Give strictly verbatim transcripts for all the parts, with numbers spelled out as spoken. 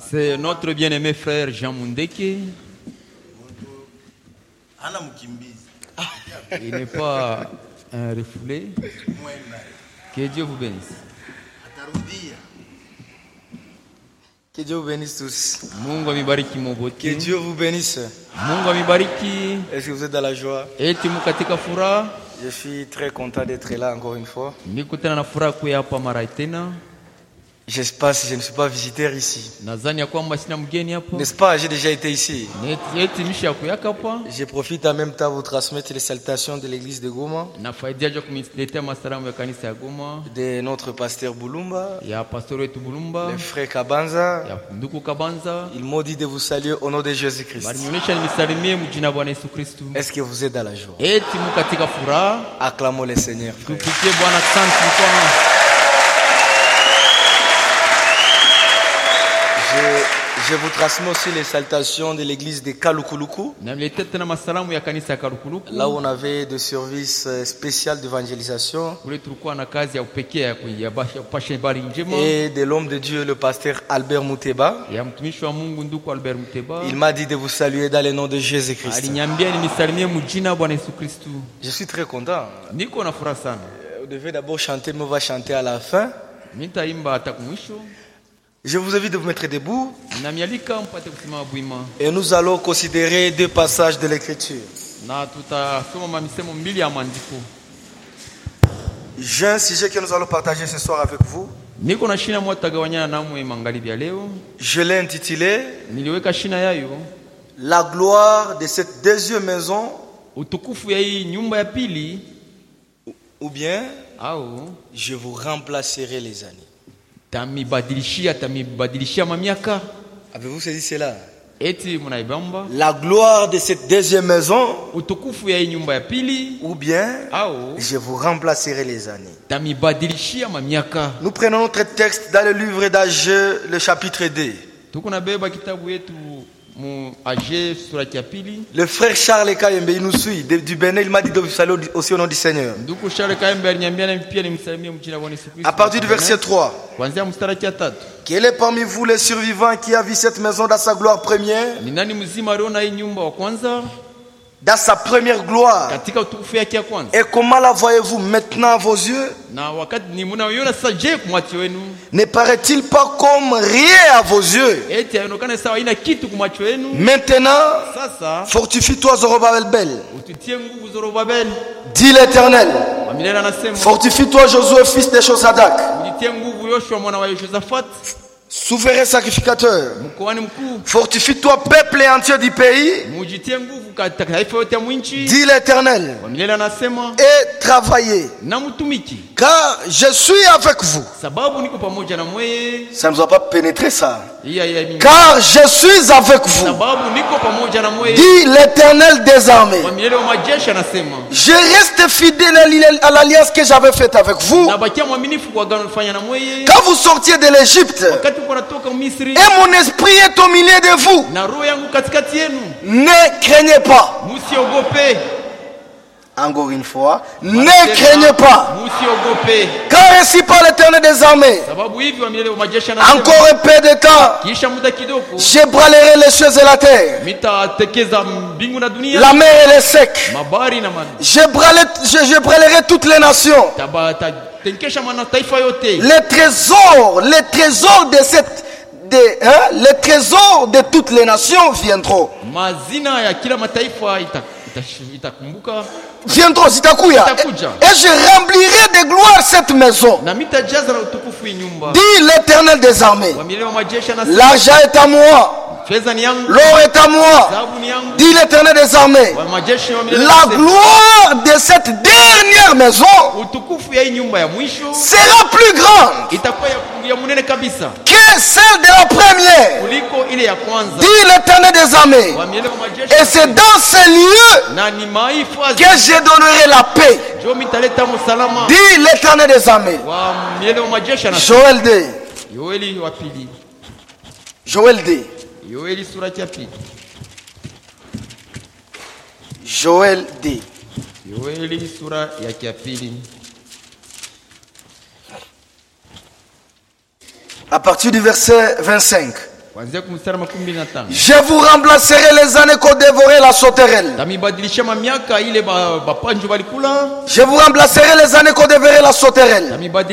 C'est notre bien-aimé frère Jean Mundeke. Il n'est pas un refoulé. Que Dieu vous bénisse. Que Dieu vous bénisse tous. Mungu amibariki mobote. Que Dieu vous bénisse. Mungu amibariki. Est-ce que vous êtes dans la joie? Eti mukatika furaha. Je suis très content d'être là encore une fois. Nikutana na furaha kuya hapa mara tena. J'espère que je ne suis pas visiteur ici. Nadhani ya kwamba sina mgeni hapa. N'est-ce pas? J'ai déjà été ici. Eti misha kuyaka hapa. Je profite en même temps de vous transmettre les salutations de l'église de Goma. Nafaidia kumletea masalamu ya kanisa ya Goma. De notre pasteur Bulumba. Ya pasteur wetu Bulumba. Le frère Kabanza. Ya ndugu Kabanza. Ils m'ont dit de vous saluer au nom de Jésus-Christ. Balionyesha nimsalimie mjina Bwana Yesu Kristo. Est-ce que vous êtes dans la joie? Eti mukatika furaha. Acclamons le Seigneur. Tupikie Bwana asante mkono. Je, je vous transmets aussi les salutations de l'église de Kalukuluku. Là où on avait des services spéciaux d'évangélisation. Et de l'homme de Dieu, le pasteur Albert Mouteba. Il m'a dit de vous saluer dans le nom de Jésus-Christ. Je suis très content. Vous devez d'abord chanter, mais on va chanter à la fin. Je vous invite de vous mettre debout et nous allons considérer deux passages de l'Écriture. J'ai un sujet que nous allons partager ce soir avec vous. Je l'ai intitulé La gloire de cette deuxième maison, ou bien je vous remplacerai les années. Avez-vous saisi cela? La gloire de cette deuxième maison, ou bien je vous remplacerai les années. Nous prenons notre texte dans le livre d'Ageux, le chapitre deux. Le frère Charles Kayembe, il nous suit du Bénin, il m'a dit de vous saluer aussi au nom du Seigneur. À partir du verset trois. Quel est parmi vous les survivants qui a vu cette maison dans sa gloire première? Dans sa première gloire. Et comment la voyez-vous maintenant à vos yeux? Ne paraît-il pas comme rien à vos yeux? Maintenant, fortifie-toi Zorobabel. Dis l'Éternel. Fortifie-toi Josué, fils de Josadak. Souverain sacrificateur. Fortifie-toi peuple entier du pays. Dis l'Éternel. Et travaillez. Car je suis avec vous. Ça ne nous a pas pénétré ça. Car je suis avec vous. Dit l'Éternel des armées. Je reste fidèle à l'alliance que j'avais faite avec vous. Quand vous sortiez de l'Égypte, et mon esprit est au milieu de vous. Ne craignez pas. Encore une fois, ne craignez pas. Car ainsi par l'Éternel des armées, encore un peu de temps, j'ébranlerai les choses de la terre. La mer elle est sec. J'ébranlerai toutes les nations. Les trésors, les trésors de cette de, hein, les trésors de toutes les nations viendront. Viendront, zitakuya. Et, et je remplirai de gloire cette maison. Dit l'Éternel des armées. L'argent est à moi. L'or est à moi. Dit l'Éternel des armées. La gloire de cette dernière maison sera plus grande que celle de la première. Dit l'Éternel des armées. Et c'est dans ces lieux que je donnerai la paix. Dit l'Éternel des armées. Joël deux. Joël deux. Joël deux. À partir du verset vingt-cinq. Je vous remplacerai les années qu'ont dévoré la sauterelle. Je vous remplacerai les années qu'ont dévoré la sauterelle.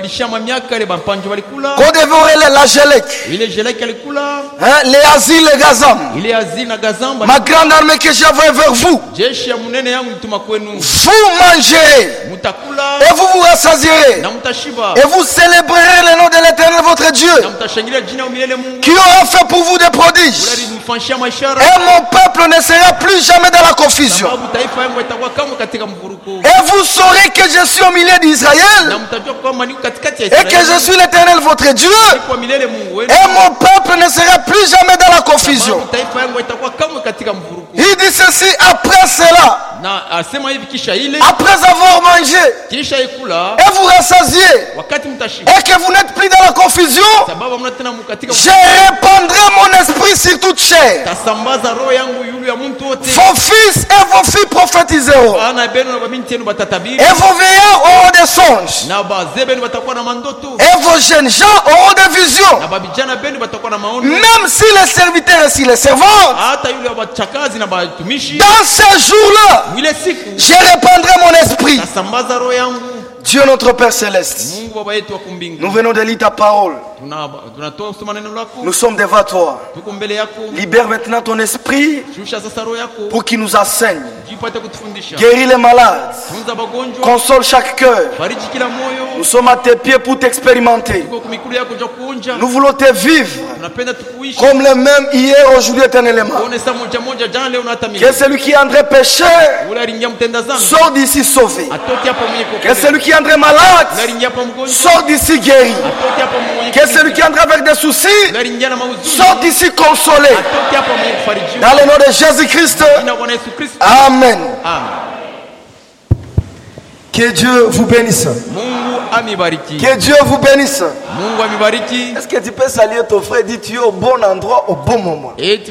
Qu'ont dévoré la gélèque. Hein, les asiles, les gazam. Ma grande armée que j'envoie vers vous. Vous mangerez. Et vous vous rassasierez. Et vous célébrerez le nom de l'Éternel votre Dieu, qui aura fait pour vous des prodiges. Et mon peuple ne sera plus jamais dans la confusion. Et vous saurez que je suis au milieu d'Israël et que je suis l'Éternel votre Dieu. Et mon peuple ne sera plus jamais dans la confusion. Il dit ceci après cela. Après avoir mangé et vous rassasiez et que vous n'êtes plus dans la confusion, je répandrai mon esprit sur toute chair. Vos fils et vos filles prophétiseront et vos vieillards auront des songes et vos jeunes gens auront des visions. Même si les serviteurs et si les servantes, dans ces jours-là, je répandrai mon esprit. Dieu notre Père Céleste, nous venons de lire ta parole. Nous sommes devant toi. Libère maintenant ton esprit pour qu'il nous enseigne. Guéris les malades. Console chaque cœur. Nous sommes à tes pieds pour t'expérimenter. Nous voulons te vivre comme les mêmes hier, aujourd'hui, éternellement. Que celui qui est en train de pécher sort d'ici sauvé. Que celui qui est en train malade sort d'ici guéri. Que celui qui est en train avec des soucis sort d'ici consolé. Dans le nom de Jésus-Christ. Amen. Que Dieu vous bénisse. Que Dieu vous bénisse. Est-ce que tu peux saluer ton frère et dire tu es au bon endroit au bon moment? Tu es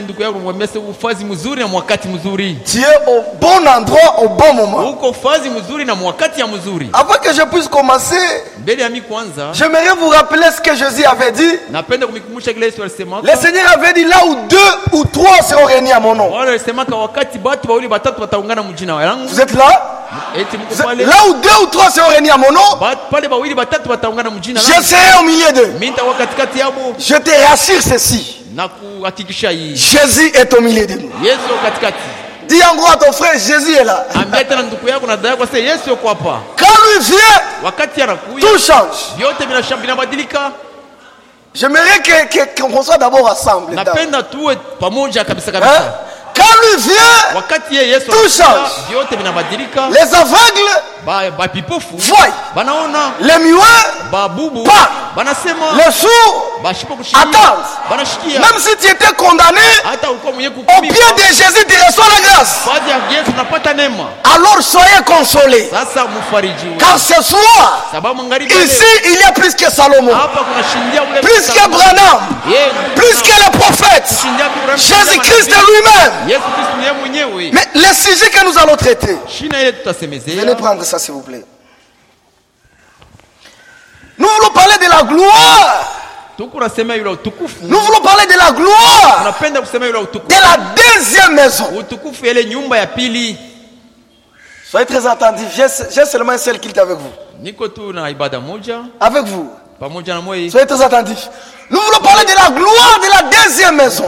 au bon endroit au bon moment. Avant que je puisse commencer, j'aimerais vous rappeler ce que Jésus avait dit. Le Seigneur avait dit là où deux ou trois seront réunis à mon nom. Vous êtes là? Là où deux ou trois seront réunis à mon nom, je serai au milieu d'eux. Je te rassure ceci. Jésus est au milieu de nous. Dis en gros à ton frère, Jésus est là. Quand lui vient, tout change. J'aimerais qu'on soit d'abord ensemble. Hein? Quand lui vient, tout change. Les aveugles voient. Les muets parlent. Les sourds attendent. Même si tu étais condamné, au pied de Jésus, tu reçois la grâce. Alors soyez consolés. Car ce soir, ici, il y a plus que Salomon, plus que Branham, plus que les prophètes, Jésus-Christ lui-même. Mais les sujets que nous allons traiter, venez prendre ça s'il vous plaît. Nous voulons parler de la gloire. Nous voulons parler de la gloire de la deuxième maison. Soyez très attentifs. J'ai seulement un seul culte avec vous. Avec vous. Soyez très attentifs. Nous voulons parler de la gloire de la deuxième maison.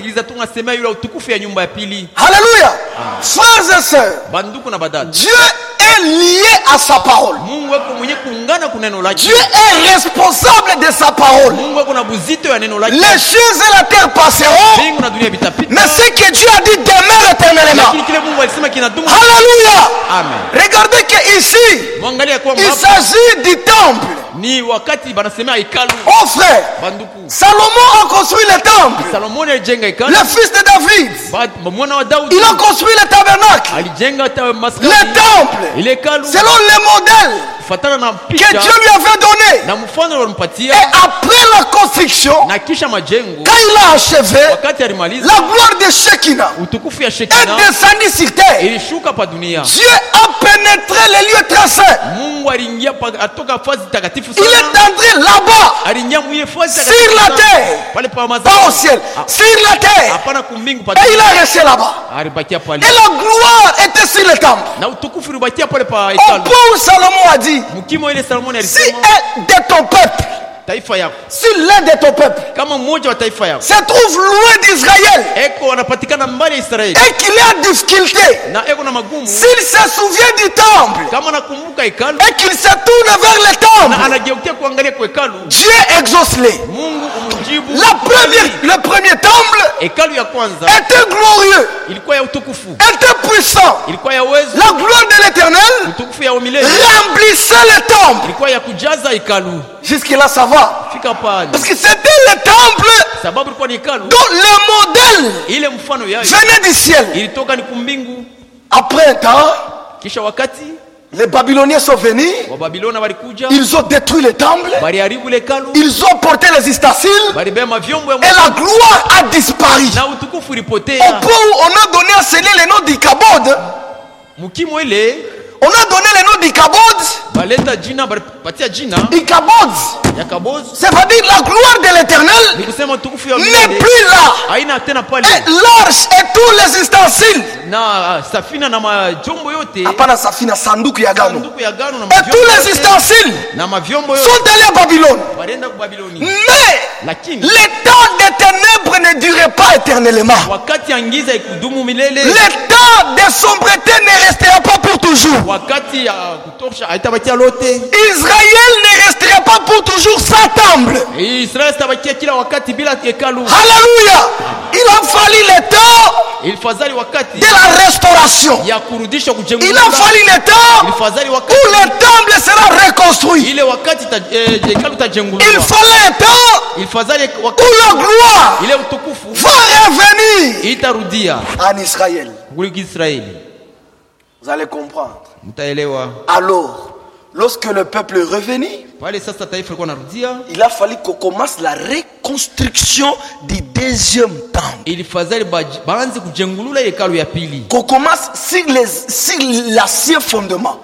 Alléluia. Frères et sœurs, Dieu est lié à sa parole. Dieu est responsable de sa parole. Les cieux et la terre passeront, mais ce que Dieu a dit demeure éternellement. Alléluia. Regardez qu'ici, il s'agit du temple. Oh frère, Salomon a construit le temple. Le fils de David, il a construit le tabernacle. Le temple, selon les modèles que Dieu lui avait donné. Et après la construction, quand il a achevé, la gloire de Shekinah est descendue sur terre. Dieu a pénétré les lieux très saints. Il est entré là-bas, sur la terre, pas au ciel, sur la terre. Et il a resté là-bas. Et la gloire était sur le temple. Au point où Salomon a dit, si un de ton peuple, si l'un de ton peuple se trouve loin d'Israël et qu'il est en difficulté, s'il se souvient du temple et qu'il se tourne vers le temple, Dieu exauce-les. La première, le premier temple était glorieux, était puissant. La gloire de l'Éternel remplissait le temple. Jusque-là, ça va. Parce que c'était le temple dont le modèle venait du ciel. Après un temps, les Babyloniens sont venus. Ils ont détruit le temple. Ils ont porté les ustensiles. Et la gloire a disparu. Au point où on a donné à sceller le nom d'Ichabod. On a donné le nom d'Ichabod. Ichabod, ça veut dire la gloire de l'Éternel n'est plus là. Et l'arche et tous les ustensiles. Apana safina sanduku ya agano. Et tous les ustensiles sont allés à Babylone. Mais le temps des ténèbres ne durait pas éternellement. Le temps de sombreté ne restera pas pour toujours. Israël ne restera pas pour toujours sans temple. Alléluia. Il a fallu le temps de la restauration. Il a fallu le temps où le temple sera reconstruit. Il fallait un temps où la gloire va revenir en Israël. Vous allez comprendre. Alors, lorsque le peuple est revenu, il a fallu qu'on commence la reconstruction du deuxième temple. Qu'on commence sur, les, sur l'ancien fondement.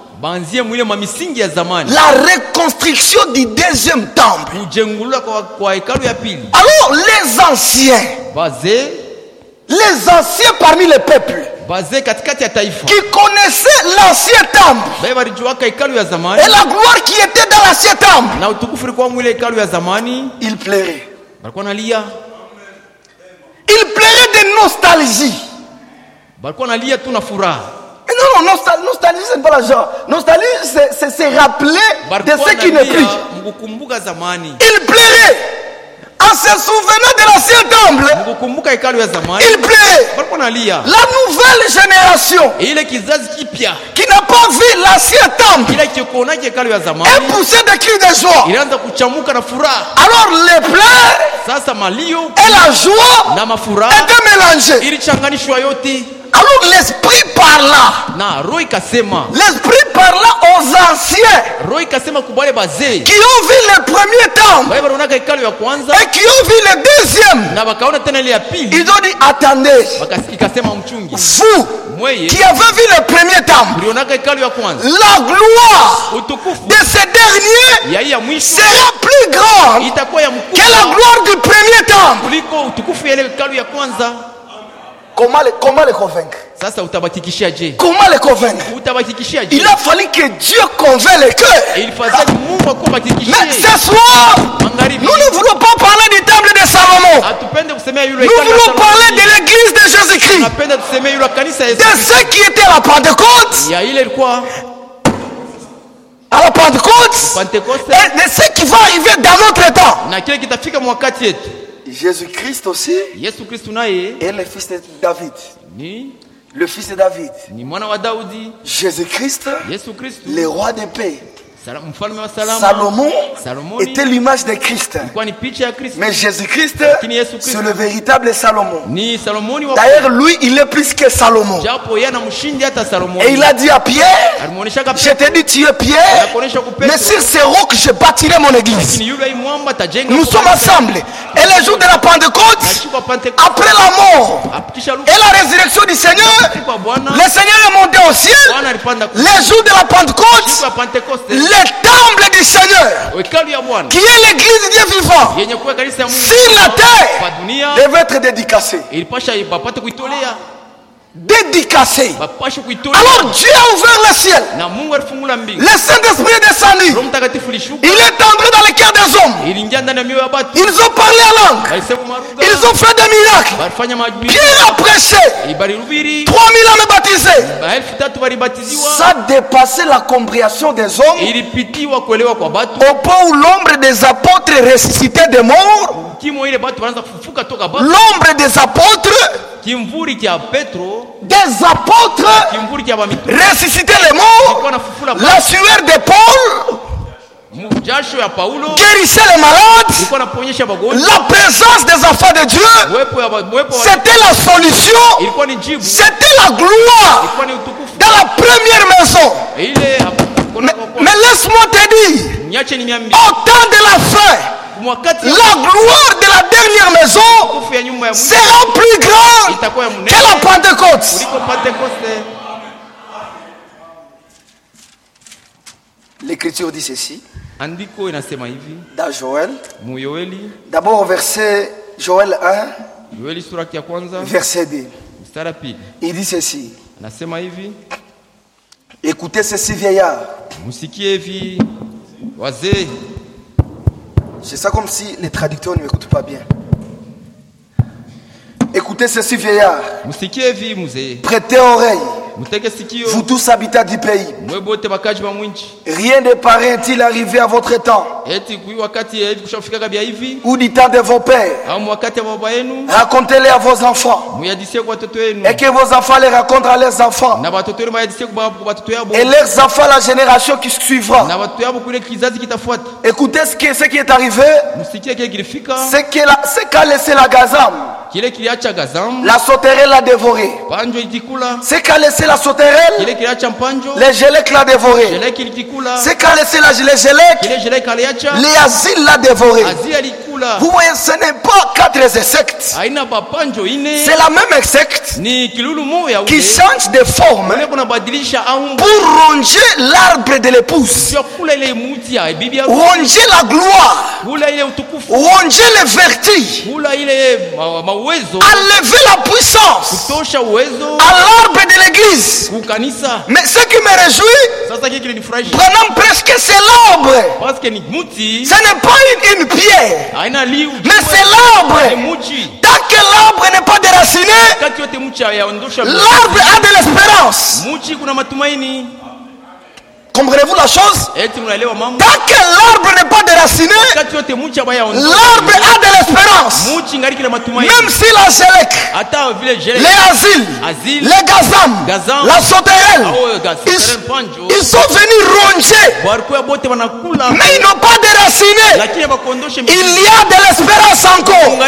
La reconstruction du deuxième temple. Alors, les anciens, les anciens parmi les peuples, qui connaissaient l'ancien temple et la gloire qui était dans l'ancien temple, il plairait. Il plairait de nostalgie. Et non, non, nostalgie, nostalgie c'est pas la genre. Nostalgie, c'est se rappeler de ce qui n'est plus. Il plairait. En se souvenant de l'ancien temple, il plairait. La nouvelle génération qui n'a pas vu l'ancien temple est poussée de cris de joie. Alors les pleurs et la joie étaient mélangés. Alors l'esprit parla. L'esprit parla aux anciens qui ont vu le premier temple et qui ont vu le deuxième. Ils ont dit attendez, vous qui avez vu le premier temple, la gloire de ce dernier sera plus grande que la gloire du premier temple. Comment les, comment les convaincre? Comment les convaincre? Il a fallu que Dieu convainc les cœurs. Mais ce soir, nous ne voulons pas parler du temple de Salomon. Nous voulons parler de l'église de Jésus-Christ. De ceux qui étaient à la Pentecôte. À la Pentecôte. Et de ceux qui vont arriver dans notre temps. Jésus-Christ aussi est le fils de David. Le fils de David. Jésus-Christ, le roi de paix. Salomon était l'image de Christ. Mais Jésus-Christ, c'est le véritable Salomon. D'ailleurs, lui, il est plus que Salomon. Et il a dit à Pierre, je t'ai dit tu es Pierre, mais sur ces rocs je bâtirai mon église. nous sommes ensemble. Et le jour de la Pentecôte, après la mort et la résurrection du Seigneur, le Seigneur est monté au ciel. Le jour de la Pentecôte, le temple du Seigneur, qui est l'église du Dieu vivant, sur la terre, devait être dédicacé. Dédicacé. Alors Dieu a ouvert le ciel. Le Saint-Esprit est descendu. Il est entré dans les cœurs des hommes. Ils ont parlé en langue. Ils ont fait des miracles. Pierre a prêché. trois mille hommes baptisés. Ça dépassait la compréhension des hommes. Au point où l'ombre des apôtres ressuscitait des morts. L'ombre des apôtres. Des apôtres ressusciter les morts, la sueur de Paul guérissait les malades, la présence des enfants de Dieu, c'était la solution, c'était la gloire dans la première maison. Mais, mais laisse-moi te dire, au temps de la fin, la gloire de la dernière maison sera plus grande que la Pentecôte. L'Écriture dit ceci dans Joël, d'abord au verset Joël un, verset deux. Il dit ceci: écoutez ceci, vieillard. C'est ça comme si les traducteurs ne m'écoutent pas bien. Écoutez ceci, vieillard. Prêtez oreille. Vous tous habitants du pays. Rien de pareil n'est-il arrivé à votre temps ou du temps de vos pères. Racontez-les à vos enfants. Et que vos enfants les racontent à leurs enfants. Et leurs enfants à la génération qui suivra. Écoutez ce qui, ce qui est arrivé. C'est qu'a laissé la gazam. La sauterelle l'a dévoré. C'est qu'a laissé la sauterelle, les gélèques l'a dévoré. C'est qu'a laissé la gélèque, les asiles l'a dévoré. Vous voyez, ce n'est pas quatre insectes. C'est la même insecte qui change de forme pour ronger l'arbre de l'épouse, ronger la gloire, ronger les vertus, enlever la puissance à l'arbre de l'église. Mais ce qui me réjouit, pendant presque c'est l'arbre. Ce n'est pas une, une pierre, mais c'est l'arbre. Tant que l'arbre n'est pas déraciné, l'arbre a de l'espérance. Comprenez-vous la chose? Tant que l'arbre n'est pas déraciné, l'arbre a de l'espérance. Même si la gélèque, les asiles, les gazam, la sauterelle, ils, ils sont venus ronger, mais ils n'ont pas déraciné. Il y a de l'espérance encore.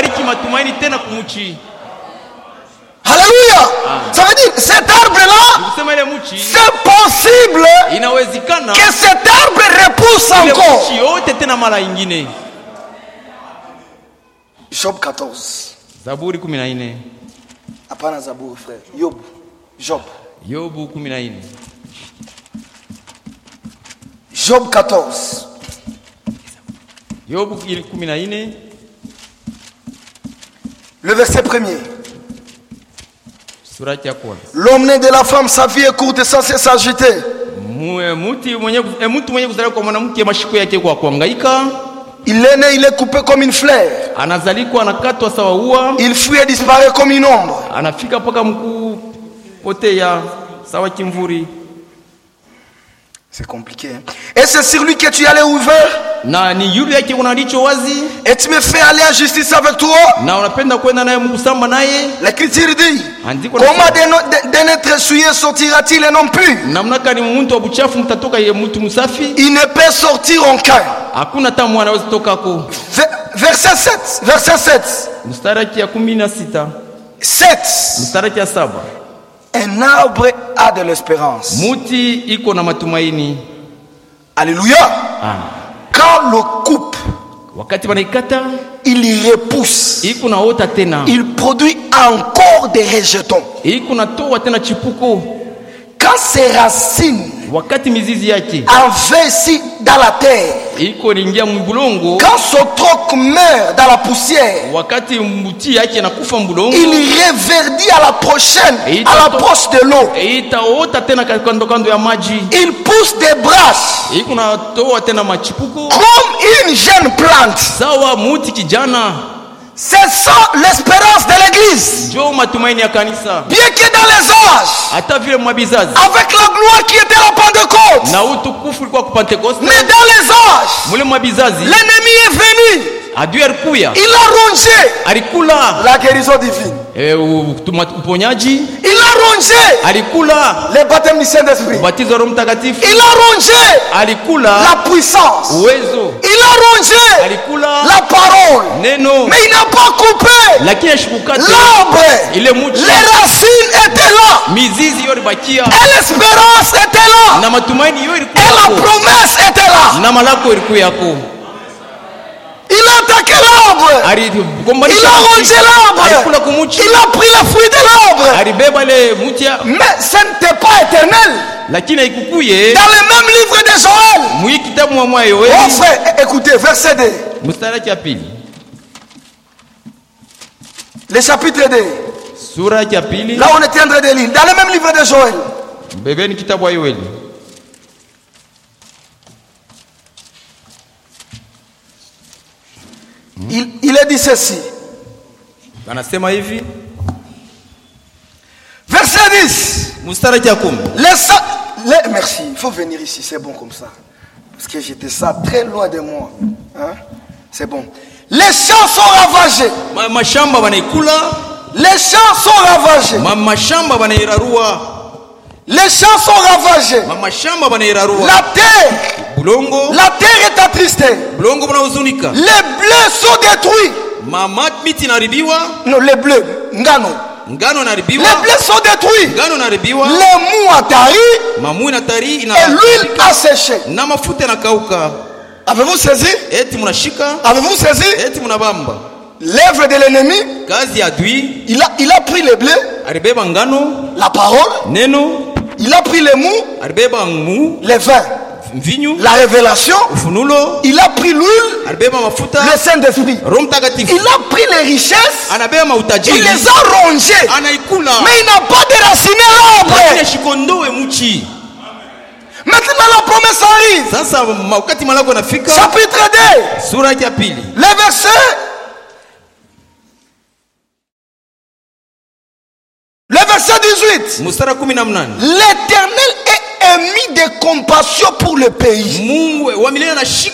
Alléluia. Ça veut dire cet arbre-là, c'est possible que cet arbre repousse encore. Job quatorze. Apana Zaburi, frère. Job. Job. Job quatorze. Le verset premier. L'homme né de la femme, sa vie est courte et sans cesse agitée. Il est né, il est coupé comme une fleur. Il fuit et disparaît comme une ombre. C'est compliqué. Hein? Et c'est sur lui que tu allais ouvert. Et tu me fais aller en justice avec toi. L'Écriture dit: comment d'un être souillé sortira-t-il et non plus? Il ne peut sortir aucun. Verset sept. Verset sept. sept. Un arbre a de l'espérance. Alléluia. Quand le coupe, wakati wanaikata il repousse, iko naota tena, il produit encore des rejetons. iko natoa tena chipuko. Quand ses racines wakati mizizi yake envahissent dans la terre, iko ingia mbulongo, quand son tronc meurt dans la poussière, wakati mti yake nakufa mbulongo, il reverdit à la prochaine, à l'approche de l'eau. itaota tena kando kando ya maji, il pousse des branches iko natoa tena machipuko comme une jeune plante. sawa muti kijana. C'est ça l'espérance de l'église. Ndio matumaini ya kanisa. Bien que dans les âges, hata vile mwabizazi, avec la gloire qui était à Pentecôte, na utukufu ulikuwa kwa Pentecoste, mais dans les âges, mule mwabizazi, l'ennemi est venu. adui alikuya, Il a rongé alikula la guérison divine. eh, uponyaji, Il a rongé alikula le baptême du Saint-Esprit. ubatizo wa Roho Mtakatifu, Il a rongé alikula la puissance. uwezo, Il a rongé alikula la parole. neno, Mais il n'a pas coupé lakini ashikukata l'arbre. ile muti, Les racines étaient là. mizizi yote bakia, Et l'espérance était là. na matumaini yote Et la ilikuwa, promesse était là. na malako ilikuwa yako. Il a attaqué l'arbre. Il a rongé l'arbre. Il a pris les fruits de l'arbre. Mais ce n'était pas éternel. Dans le même livre de Joël. Oh frère, écoutez, verset deux. Le chapitre deux. Là on était en train de lire. Dans le même livre de Joël. Il, il a dit ceci. Verset dix. Les, les, merci, il faut venir ici, c'est bon comme ça. Parce que j'étais ça très loin de moi. Hein? C'est bon. Les champs sont ravagés. Les champs sont ravagés. Les champs sont ravagés. La terre, la terre est attristée. Les bleus sont détruits. Non, les bleus, ngano. Les bleus sont détruits. Les mous attari. Et l'huile a séché. Avez-vous saisi? Avez-vous saisi? L'œuvre de l'ennemi, il a, il a pris les bleus, la parole, il a pris les mous, les vins, la révélation, il a pris l'huile, le Saint-Esprit, il a pris les richesses, il les a rongées, mais il n'a pas déraciné l'arbre. Maintenant la promesse arrive. Chapitre deux, le verset le verset dix-huit. L'Éternel est émis de compassion pour le pays, pour l'église.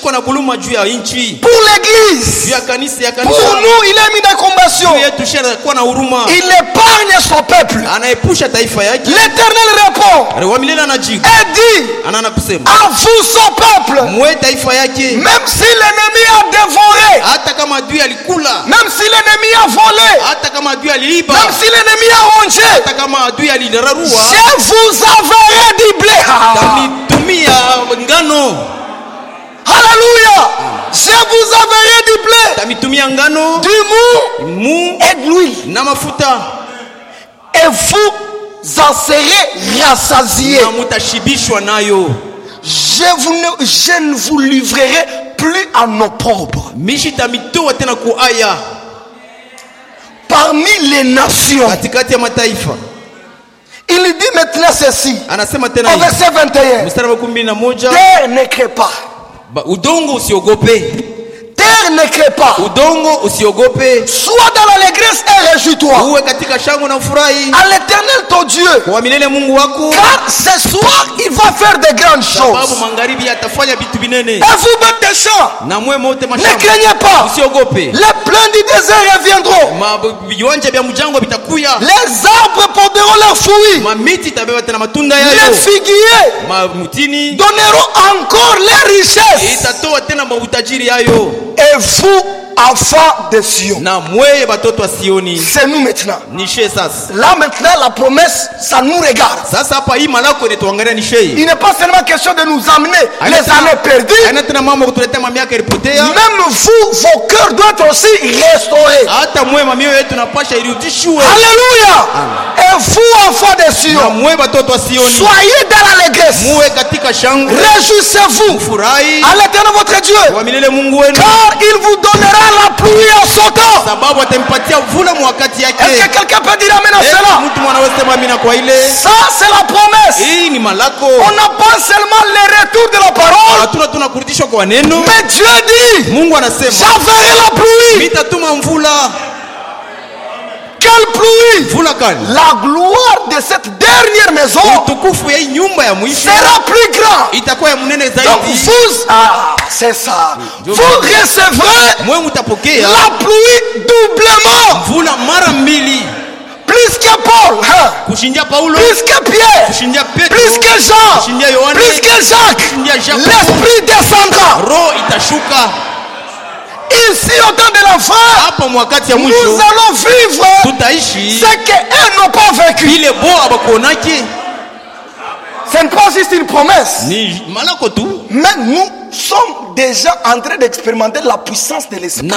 Pour nous, il est émis de compassion. Il épargne son peuple. L'Éternel répond et dit à vous son peuple, même si l'ennemi a dévoré, même si l'ennemi a volé, même si l'ennemi a rongé, je vous enverrai du blé. Alléluia. Je vous enverrai du blé, du mou et de l'huile. Et vous en serez rassasiés. Je, vous ne, je ne vous livrerai plus en opprobre parmi les nations. Il dit maintenant ceci au verset vingt et un. Terre ne crée pas. Terre ne crée pas. Sois dans l'allégresse et réjouis-toi à l'Éternel ton Dieu, car ce soir il va faire de grandes choses. Et vous bêtes des champs, ne craignez pas. Les plaines du désert reviendront. Les arbres porteront leurs fruits. Les figuiers donneront encore les richesses. Et vous enfants de Sion. C'est nous maintenant. Là maintenant la promesse, ça nous regarde. Il n'est pas seulement question de nous amener les années perdues. Même vous, vos cœurs doivent aussi restaurer. Alléluia. Et vous, enfants de Sion, soyez dans l'allégresse. Réjouissez-vous à l'Éternel votre Dieu, car il vous donnera la pluie en son temps. Est-ce que quelqu'un peut dire amen à cela? Ça c'est la promesse. On n'a pas seulement le retour de la parole, mais Dieu dit, j'enverrai la pluie. Quelle pluie? La gloire de cette dernière maison sera plus grande. Donc vous, ah, c'est ça. Vous recevrez la pluie doublement. Plus que Paul, hein? Plus que Pierre, plus que Jean, plus que Jacques, l'Esprit descendra. Ici au temps de la fin, nous allons vivre ce qu'eux n'ont pas vécu. Ce n'est pas juste une promesse, mais nous sommes déjà en train d'expérimenter la puissance de l'Esprit.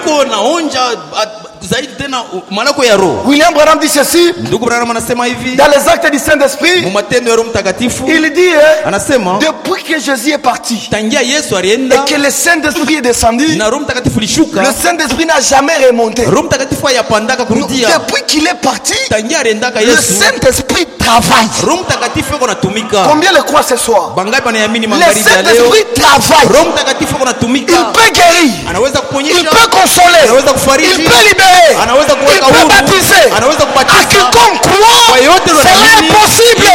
William Branham dit ceci dans les actes du Saint-Esprit. Il dit hein, depuis que Jésus est parti et que le Saint-Esprit est descendu, le Saint-Esprit n'a jamais remonté. Depuis qu'il est parti, le Saint-Esprit travaille. Combien le croient ce soir? Le Saint-Esprit travaille. Il peut guérir, il peut consoler, il peut libérer, il peut baptiser. À quiconque croit, cela est possible.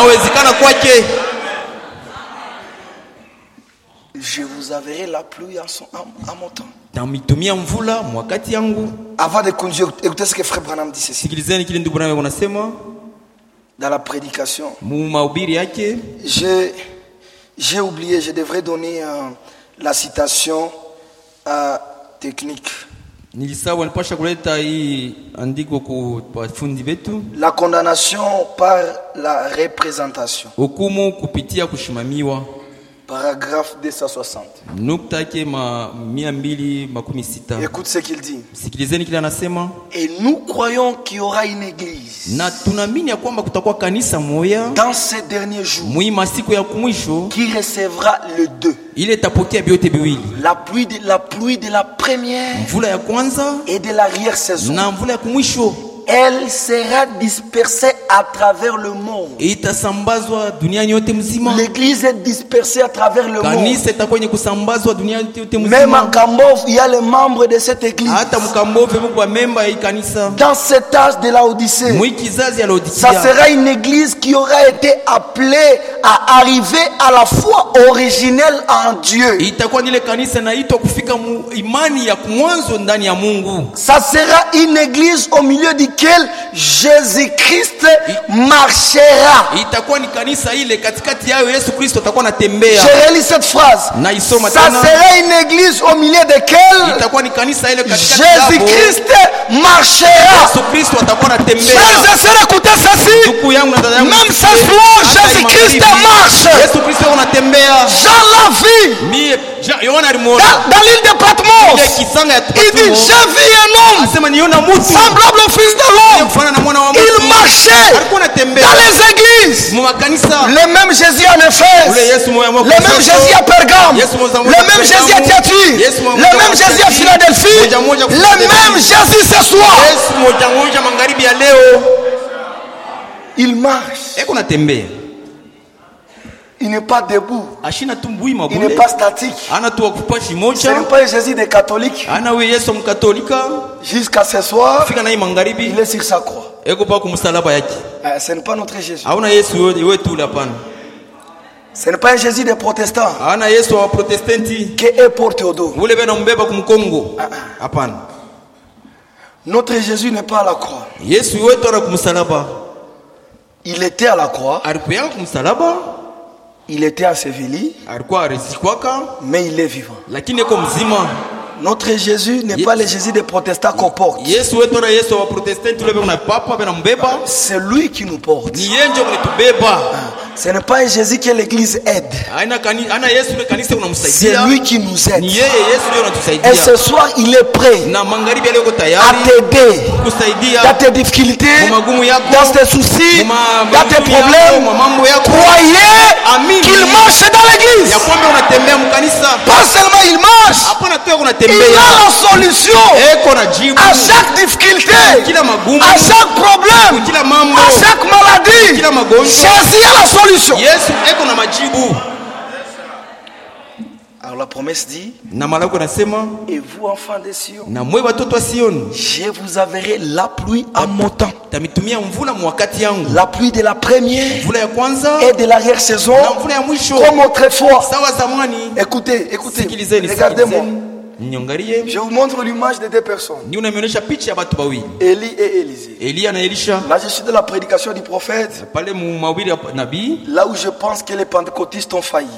Je vous enverrai la pluie à, son, à, à mon temps. Avant de conduire, écoutez ce que Frère Branham dit ceci. Dans la prédication, j'ai, j'ai oublié, je devrais donner euh, la citation euh, technique. La condamnation par la représentation. Paragraphe deux cent soixante. Écoute ce qu'il dit. Et nous croyons qu'il y aura une église dans ces derniers jours qui recevra le deux. La pluie de la, pluie de la première et de l'arrière-saison. Elle sera dispersée à travers le monde. L'église est dispersée à travers le monde. Même en Cambodge, il y a les membres de cette église. Dans cet âge de la Odyssée, ça sera une église qui aura été appelée à arriver à la foi originelle en Dieu. Ça sera une église au milieu du Jésus-Christ marchera. Je relis cette phrase. Ça sera une église au milieu de laquelle Jésus-Christ marchera. Frères et sœurs, écoutez ceci. Même ce soir, Jésus-Christ marche. Jean l'a vu dans, dans l'île de Patmos. Il dit, j'ai vu un homme semblable au Fils de l'homme. Il marchait dans les églises. Le même Jésus en Éphèse, le même Jésus à Pergame, le même Jésus à Thyatire, le même Jésus à Philadelphie, le même Jésus ce soir. Il marche. Il n'est pas debout. Il n'est pas statique. Ce n'est pas un Jésus des catholiques. Jusqu'à ce soir, il est sur sa croix. Ce n'est pas notre Jésus. Ce n'est pas un Jésus des protestants qui est porté au dos. Notre Jésus n'est pas à la croix. Il était à la croix. Il était enseveli, mais il est vivant. Notre Jésus n'est pas le Jésus des protestants qu'on porte. C'est lui qui nous porte. Ce n'est pas un Jésus que l'église aide. C'est lui qui nous aide. Et ce soir, il est prêt à t'aider dans tes difficultés, dans tes soucis, dans tes problèmes. Croyez qu'il marche dans l'église. Pas seulement il marche, il a la solution à chaque difficulté, à chaque problème, à chaque maladie. Jésus a la solution. Alors la promesse dit, et vous enfants de Sion, je vous enverrai la pluie en montant, la pluie de la première et de l'arrière-saison, comme autrefois. Écoutez, écoutez, regardez-moi. Je vous montre l'image de deux personnes, Élie et Élisée. Là je suis de la prédication du prophète, là où je pense que les pentecôtistes ont failli.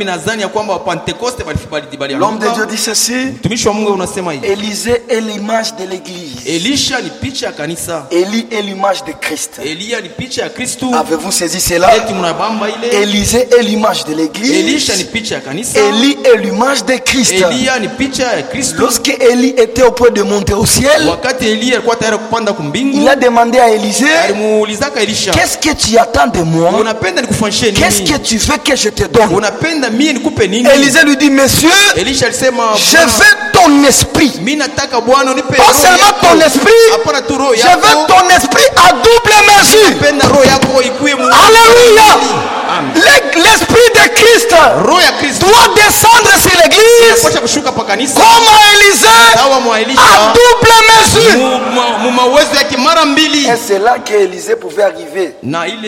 L'homme de Dieu dit ceci, Élisée est l'image de l'église, Élie est l'image de Christ. Avez-vous saisi cela? Élisée est l'image de l'église, Élie est l'image de Christ. Lorsque Élie était au point de monter au ciel, il a demandé à Élisée, qu'est-ce que tu attends de moi? Qu'est-ce que tu veux que je te donne? Élisée lui dit, monsieur, je veux ton esprit. Pas seulement ton esprit, je veux ton esprit à double mesure. Alléluia. L'esprit de Christ doit descendre sur l'église comme à Élisée à double mesure. Et c'est là qu'Élisée pouvait arriver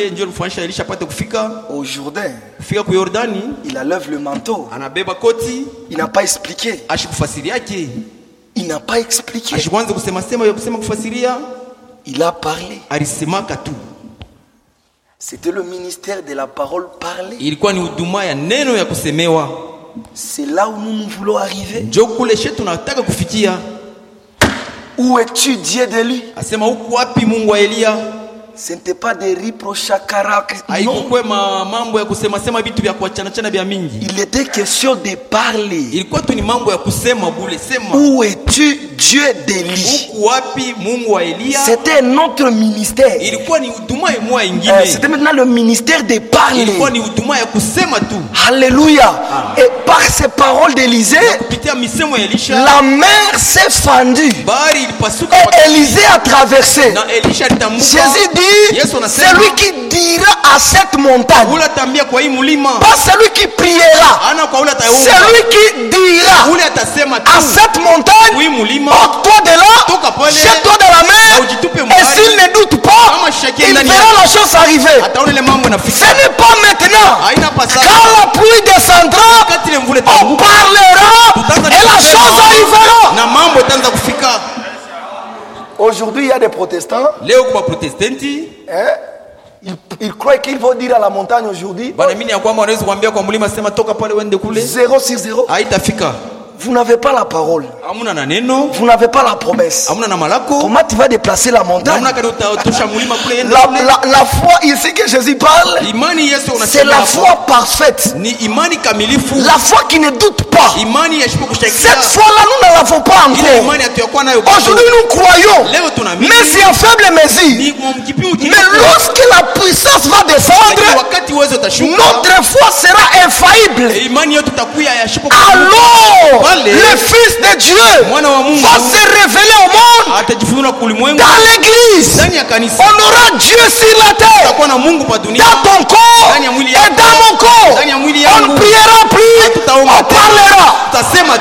au Jourdain. Il enlève le manteau. Il n'a pas expliqué. Il n'a pas expliqué. Il a parlé. C'était le ministère de la parole parlée. C'est là où nous nous voulons arriver. Où es-tu, Dieu de lui? Ce n'était pas des reproches à caractère. Non. Il était question de parler. Où es-tu, Dieu d'Élie? C'était un autre ministère. Euh, C'était maintenant le ministère de parler. Alléluia. Ah. Et par ces paroles d'Élisée, la mer s'est fendue. Et Élisée a traversé. Jésus dit, c'est lui qui dira à cette montagne, pas celui qui priera, c'est lui qui dira à cette montagne, ôte-toi de là, jette-toi dans la mer, et s'il ne doute pas, il verra la chose arriver. Ce n'est pas maintenant. Quand la pluie descendra, on parlera et la chose arrivera. Aujourd'hui, il y a des protestants. Hein? Ils, ils croient qu'ils vont dire à la montagne aujourd'hui zéro sur zéro. Vous n'avez pas la parole. Vous n'avez pas la promesse. Comment tu vas déplacer la montagne? La, la, la foi ici que Jésus parle, c'est la foi parfaite. La foi qui ne doute pas. Cette foi-là, nous ne l'avons pas encore. Aujourd'hui, nous croyons, mais c'est en faible mesure. Mais lorsque la puissance va descendre, notre foi sera infaillible. Alors, le Fils de Dieu va se révéler au monde dans l'église. On aura Dieu sur la terre, dans ton corps et dans mon corps. On ne priera plus, on parlera.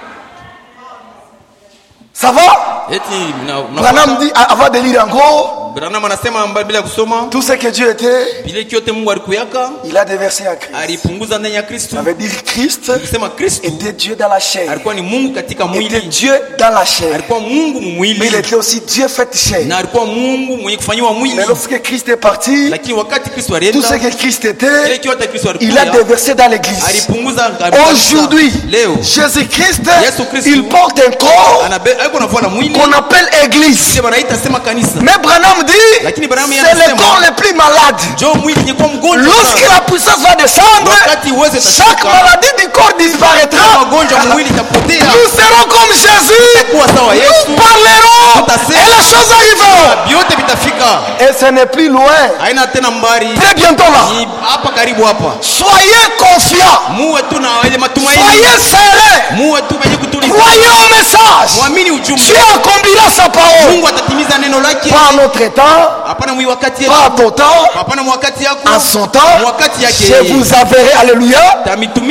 Ça va? Branham dit, avant de lire encore, tout ce que Dieu était, il a déversé en Christ. Ça veut dire Christ était Dieu dans la chair. Il était Dieu dans la chair. Mais il était aussi Dieu fait chair. Mais lorsque Christ est parti, tout ce que Christ était, il a déversé dans l'église. Aujourd'hui, Jésus-Christ, il porte un corps qu'on appelle église. Mais Branham dit, c'est le corps le plus malade. Lorsque la puissance va descendre, chaque maladie du corps disparaîtra. Nous serons comme Jésus. Nous parlerons et les choses arriveront. Et ce n'est plus loin. Très bientôt là. Soyez confiants. Soyez serrés. Croyez au message. Dieu accomplira sa parole. Pas à notre temps, pas à ton temps, à son temps. Je vous enverrai, alléluia,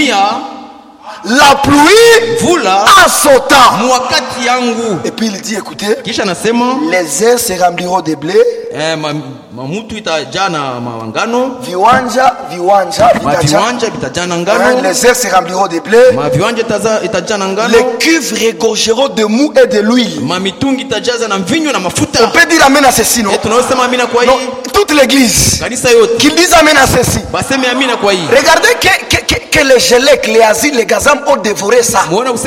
la pluie à son temps. Et puis il dit, écoutez, les airs se rempliront de blé. Viwanja, viwanja, les airs se rempliront de blé. Les cuves regorgeront de mou et de l'huile. On peut dire amen à ceci, non? Non, toute l'église qui dit amen à ceci. Regardez que, que, que, que les Gélèques, les Asiles, les Gazam ont dévoré ça.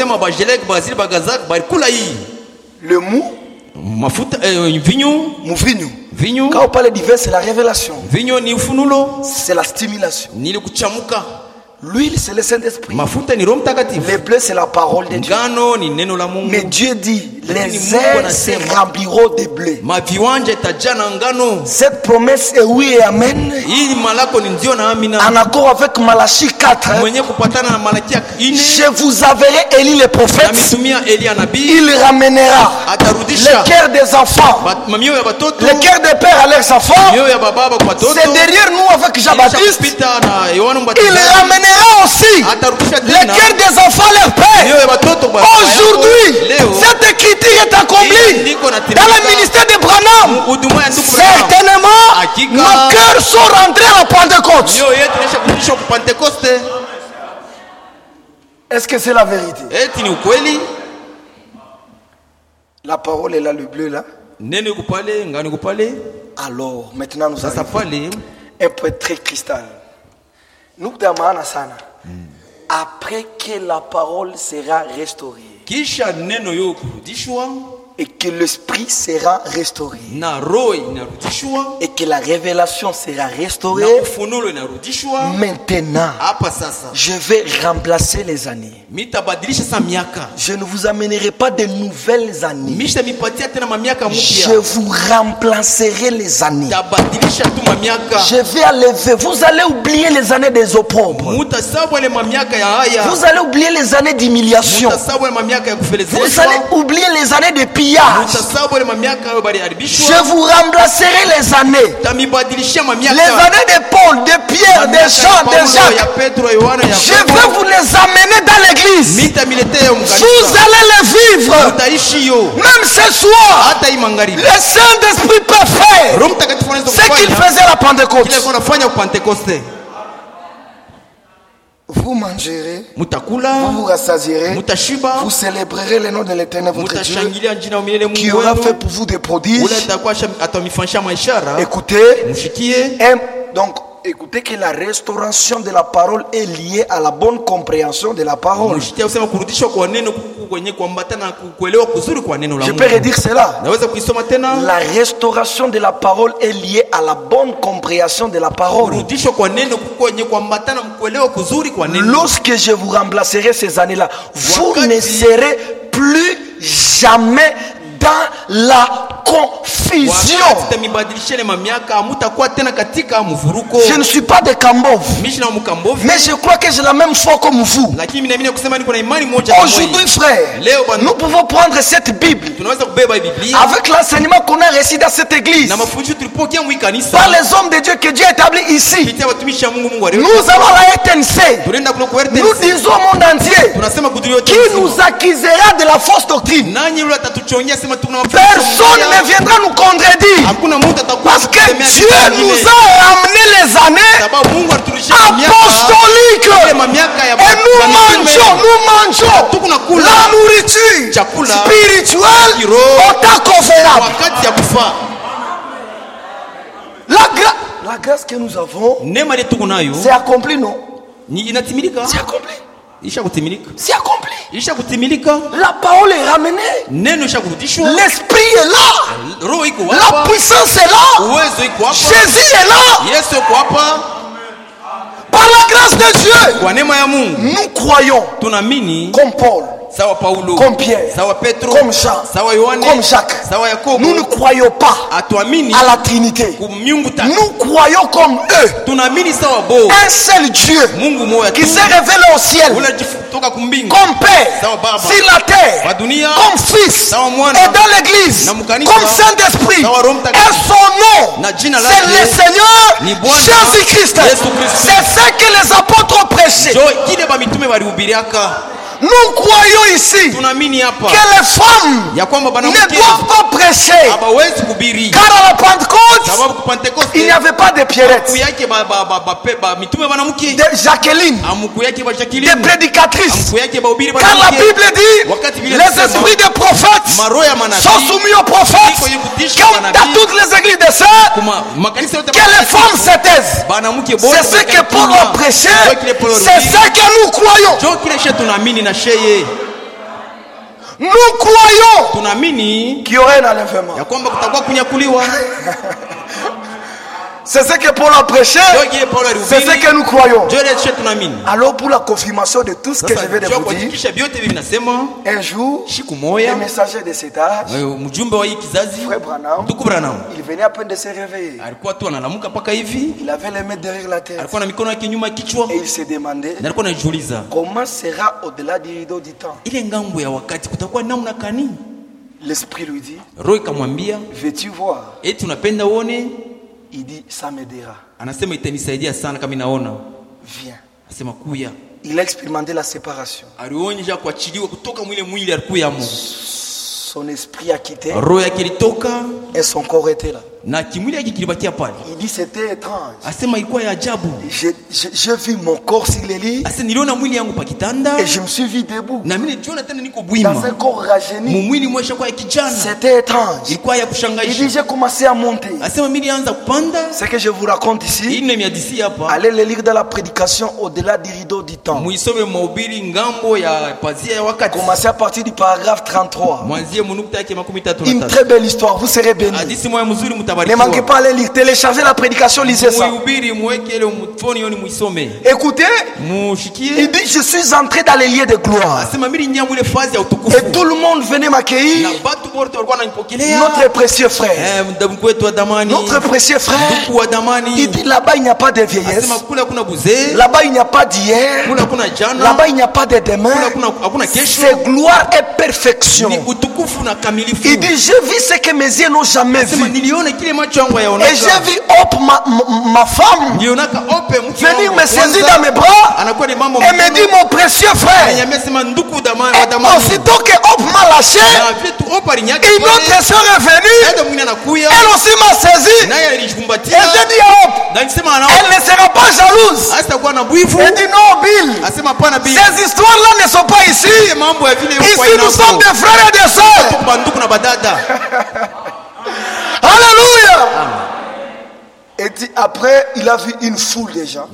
Le mou, vinyo. Quand on parle du vin, c'est la révélation. C'est la stimulation. L'huile, c'est le Saint-Esprit. Le blé, c'est la parole de Dieu. Mais Dieu dit, les airs se rempliront de blé. Cette promesse est oui et amen. En accord avec Malachie quatre. Je vous enverrai Élie le prophète. Il ramènera le cœur des enfants, le cœur des pères à leurs enfants. C'est derrière nous avec Jean-Baptiste. Il ramènera aussi le cœur des enfants leur père. Aujourd'hui, cette écriture est accomplie dans le ministère de Branham. Certainement, nos cœurs sont rentrés à la Pentecôte. Est-ce que c'est la vérité? La parole est là, le bleu là. Alors, maintenant nous allons un peu très cristal. Nous demandons ça. Après que la parole sera restaurée et que l'esprit sera restauré et que la révélation sera restaurée, maintenant je vais remplacer les années. Je ne vous amènerai pas de nouvelles années. Je vous remplacerai les années. Je vais enlever. Vous allez oublier les années des opprobres. Vous allez oublier les années d'humiliation. Vous allez oublier les années de pillage. Je vous remplacerai les années. Les années de Paul, de Pierre, de Jean, de Jacques. Je vais vous les amener dans l'église. Vous allez les vivre. Même ce soir, le Saint-Esprit peut faire ce qu'il faisait à la Pentecôte. Vous mangerez, vous vous rassasierez, vous célébrerez le nom de l'Éternel votre Dieu qui aura fait pour vous des prodiges. Écoutez, donc écoutez que la restauration de la parole est liée à la bonne compréhension de la parole. Je peux redire cela. La restauration de la parole est liée à la bonne compréhension de la parole. Lorsque je vous remplacerai ces années-là, vous ne serez plus jamais dans la confusion. Je ne suis pas de Kambov, mais je crois que j'ai la même foi comme vous. Aujourd'hui, frère, nous pouvons prendre cette Bible avec l'enseignement qu'on a reçu dans cette église par les hommes de Dieu que Dieu a établi ici. Nous allons à la R T N C. Nous disons au monde entier qui nous accusera de la fausse doctrine. Personne ne viendra va nous contredire. Parce que Dieu nous a ramené les années apostoliques. Et nous mangeons, nous mangeons la nourriture spirituelle autant convenable. La, gra- la grâce que nous avons, c'est accompli, non? C'est accompli. C'est accompli. La parole est ramenée. L'esprit est là. La puissance est là. Jésus est là. Par la grâce de Dieu, nous croyons comme Paul, comme Pierre, comme Jean, comme Jacques. Nous ne croyons pas à la Trinité. Nous croyons comme eux. Un seul Dieu qui s'est révélé au ciel comme Père sur la terre, comme Fils et dans l'Église comme Saint-Esprit. Et son nom, c'est le Seigneur Jésus-Christ. C'est ce que les apôtres prêchaient. Nous croyons ici que les femmes ne doivent pas prêcher. Car à la Pentecôte, il n'y avait pas de Pierrette, de Jacqueline, de prédicatrices. Car la Bible dit les esprits des prophètes sont soumis aux prophètes. Comme dans toutes les églises de sœurs, que les femmes se taisent. C'est ce que Paul a prêché. C'est ce que nous croyons. Nous croyons qu'il y aurait un enlèvement. C'est ce que Paul a prêché. C'est ce que nous croyons. Alors pour la confirmation de tout ce que je vais de vous dire, un jour, le messager de cet âge, Frère Branham, il venait à peine de se réveiller. Il avait les mains derrière la tête. Et il se demandait comment sera au-delà du rideau du temps. L'esprit lui dit, veux-tu voir? Il dit, ça m'aidera. Viens. Il a expérimenté la séparation. Son esprit a quitté et son corps était là. Il dit c'était étrange. J'ai, j'ai, j'ai vu mon corps sur les lits et je me suis vu debout dans un corps rajeuni. C'était étrange. Il dit j'ai commencé à monter. Ce que je vous raconte ici, allez le lire dans la prédication au-delà du rideau du temps. Commencez à partir du paragraphe trente-trois. Une très belle histoire, vous serez bénis. Ne manquez pas à aller lire, télécharger la prédication, lisez ça. Écoutez, il dit je suis entré dans les lieux de gloire et tout le monde venait m'accueillir. Notre précieux frère, notre précieux frère, il dit là-bas il n'y a pas de vieillesse, là-bas il n'y a pas d'hier, là-bas il n'y a pas de demain, c'est gloire et perfection. Il dit j'ai vu ce que mes yeux n'ont jamais vu. Et j'ai vu Hop, ma, ma, ma femme, venir me saisir dans mes bras et me dire mon précieux frère. Et aussitôt que Hop m'a lâché, une autre soeur est venue, elle aussi m'a saisi. Et j'ai dit à Hop, elle ne sera pas jalouse. Elle dit non Bill, ces histoires-là ne sont pas ici. Ici nous sommes des frères et des sœurs. Alléluia. Et dit, après, il a vu une foule de gens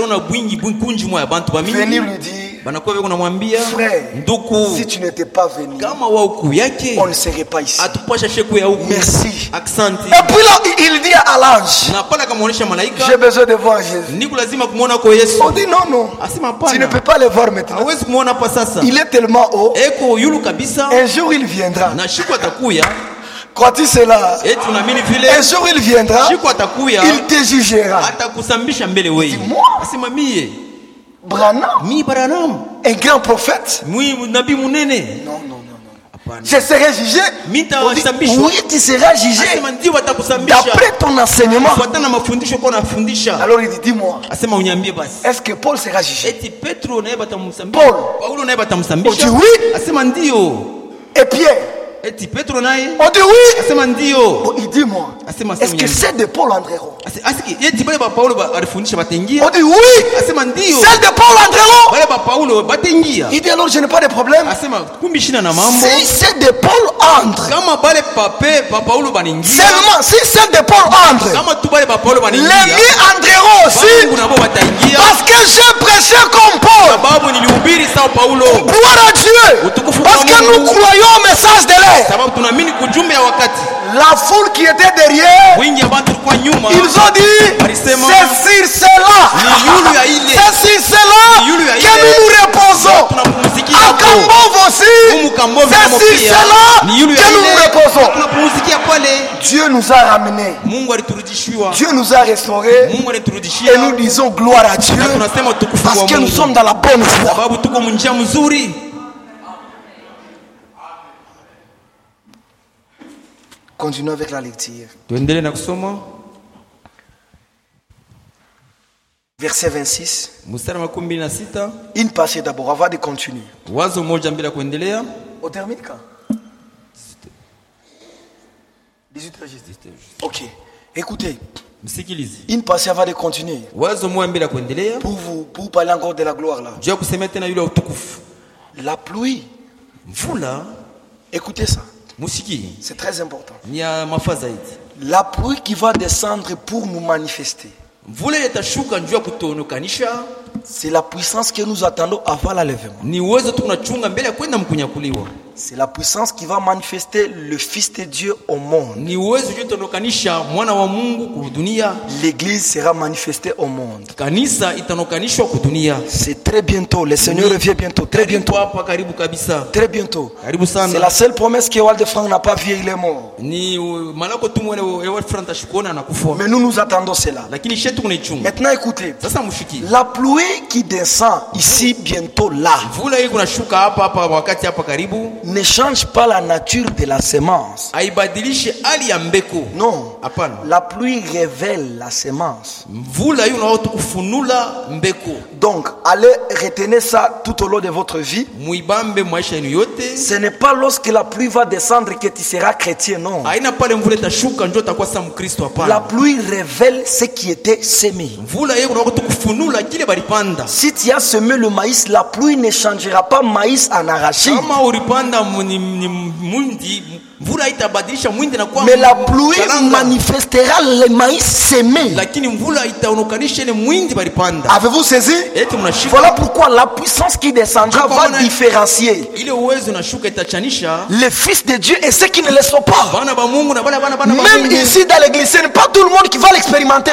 venir lui dire, frère, si tu n'étais pas venu, on ne serait pas ici. Merci. Et puis là, il dit à l'ange, j'ai besoin de voir Jésus. On dit non, non, tu ne peux pas le voir maintenant. Il est tellement haut. Un jour il viendra. Crois-tu cela? Un jour il viendra, il te jugera. Dis-moi, Branham, un grand prophète? Non, non, non. Je serai jugé. Dit, oui, tu seras jugé d'après ton enseignement. Alors il dit, dis-moi, est-ce que Paul sera jugé? Paul, on dit oui. Et Pierre? On dit oui. Bon, il dit moi. Est-ce que c'est de Paul Andréron? On dit oui. Celle de Paul Andréron. Il dit alors je n'ai pas de problème. Si c'est de Paul André. Seulement si c'est de Paul André. Les miens Andréron aussi. Parce que j'ai prêché comme Paul. Gloire à Dieu. Parce que nous croyons au message de l'air. La foule qui était derrière, ils ont dit, c'est sur cela, c'est sur cela que nous nous reposons. À Kambov aussi, c'est sur cela que nous nous reposons. Dieu nous a ramenés, Dieu nous a restaurés, et nous disons gloire à Dieu, parce que nous sommes dans la bonne voie. Continuons avec la lecture. Verset vingt-six. Une passée d'abord, avant de continuer. On termine quand? dix-huit heures juste. Ok. Écoutez. Une passée avant de continuer. Pour vous, pour vous parler encore de la gloire là. La pluie. Écoutez ça. C'est très important. La pluie qui va descendre pour nous manifester. C'est la puissance que nous attendons avant l'enlèvement. C'est la puissance qui va manifester le Fils de Dieu au monde. L'église sera manifestée au monde. C'est très bientôt. Le Seigneur revient bientôt. Très bientôt. Très bientôt. C'est la seule promesse que Walde Frank n'a pas vieilli, il est mort. Mais nous nous attendons cela. Maintenant écoutez. La pluie qui descend ici bientôt là ne change pas la nature de la semence. Non. La pluie révèle la semence. Donc, allez retenir ça tout au long de votre vie. Ce n'est pas lorsque la pluie va descendre que tu seras chrétien, non. La pluie révèle ce qui était semé. Si tu as semé le maïs, la pluie ne changera pas maïs en arachide. Mais la pluie manifestera le maïs semé. Avez-vous saisi? Voilà pourquoi la puissance qui descendra va différencier les fils de Dieu et ceux qui ne le sont pas. Même ici dans l'église, ce n'est pas tout le monde qui va l'expérimenter.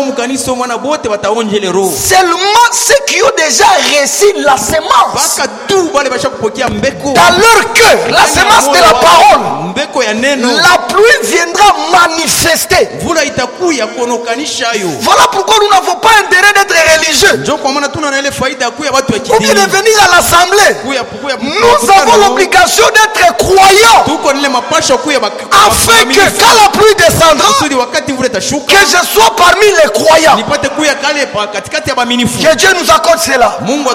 Seulement ceux qui ont déjà reçu la semence dans leur cœur, la semence de la parole. La pluie viendra manifester. Voilà pourquoi nous n'avons pas intérêt d'être religieux ou bien de venir à l'assemblée. Nous avons l'obligation d'être croyants, afin que quand la pluie descendra, que je sois parmi les croyants. Que Dieu nous accorde cela.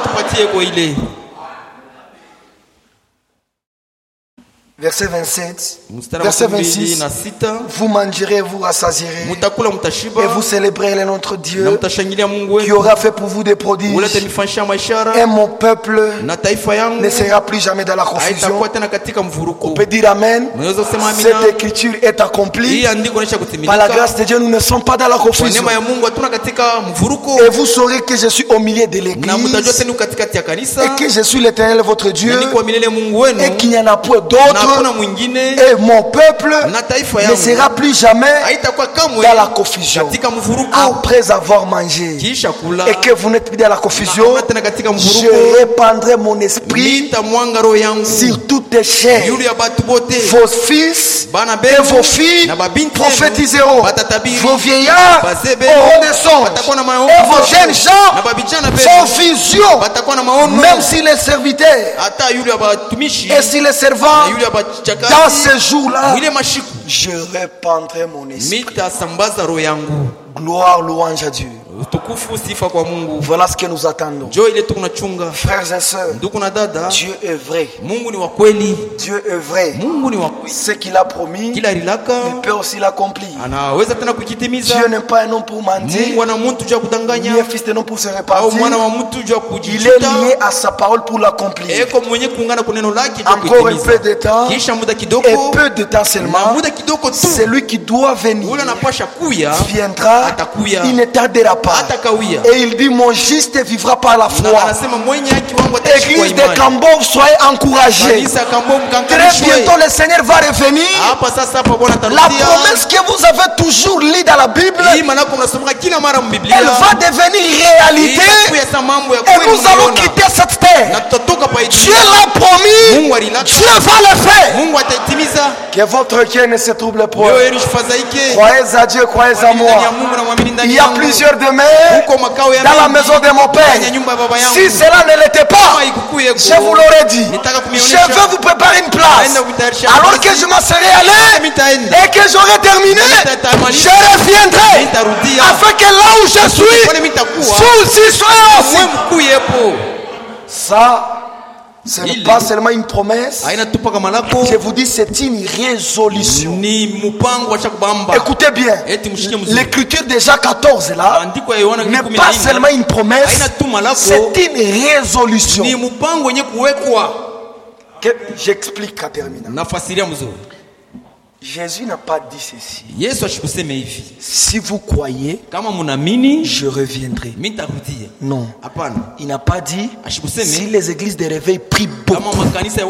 Verset vingt-sept, verset vingt-six, vous mangerez, vous rassasierez, et vous célébrerez notre Dieu, qui aura fait pour vous des prodiges, et mon peuple ne sera plus jamais dans la confusion. On peut dire Amen. Cette écriture est accomplie. Par la grâce de Dieu, nous ne sommes pas dans la confusion. Et vous saurez que je suis au milieu de l'église, et que je suis l'Éternel votre Dieu, et qu'il n'y en a point d'autre. Et mon peuple ne sera plus jamais dans la confusion. Après avoir mangé et que vous n'êtes plus dans la confusion, je répandrai mon esprit sur toutes les chairs. Vos fils et vos filles prophétiseront. Vos vieillards auront des songes. Et vos jeunes gens feront vision. Même si les serviteurs et si les servants, dans ce jour-là, je répandrai mon esprit. Gloire, louange à Dieu. Voilà ce que nous attendons. Frères et sœurs, Dieu est vrai. Dieu est vrai. Ce qu'il a promis, il peut aussi l'accomplir. Dieu n'est pas un homme pour mentir, ni un fils de homme pour se repentir. Il est lié à sa parole pour l'accomplir. Encore un peu de temps, et peu de temps seulement, celui qui doit venir viendra, il ne tardera pas. Et il dit, mon juste vivra par la foi. Église de Cambon, soyez encouragés. Très bientôt le Seigneur va revenir. La promesse que vous avez toujours lue dans la Bible, elle va devenir réalité. Et nous allons quitter cette terre. Dieu l'a promis, Dieu va le faire. Que votre cœur ne se trouble point. Croyez à Dieu, croyez à moi. Il y a plusieurs demeures dans la maison de mon Père. Si cela ne l'était pas, je vous l'aurais dit. Je veux vous préparer une place. Alors que je m'en serais allé et que j'aurais terminé, je reviendrai afin que là où je suis, vous aussi soyez aussi. Ça, ce n'est pas seulement une promesse. Je vous dis, c'est une résolution. Écoutez bien, l'écriture de Jacques quatorze là n'est pas seulement une promesse, c'est une résolution. Que j'explique à terminer. Jésus n'a pas dit ceci. Si vous croyez, je reviendrai. Non. Il n'a pas dit si les églises de réveil prient beaucoup. Reviens,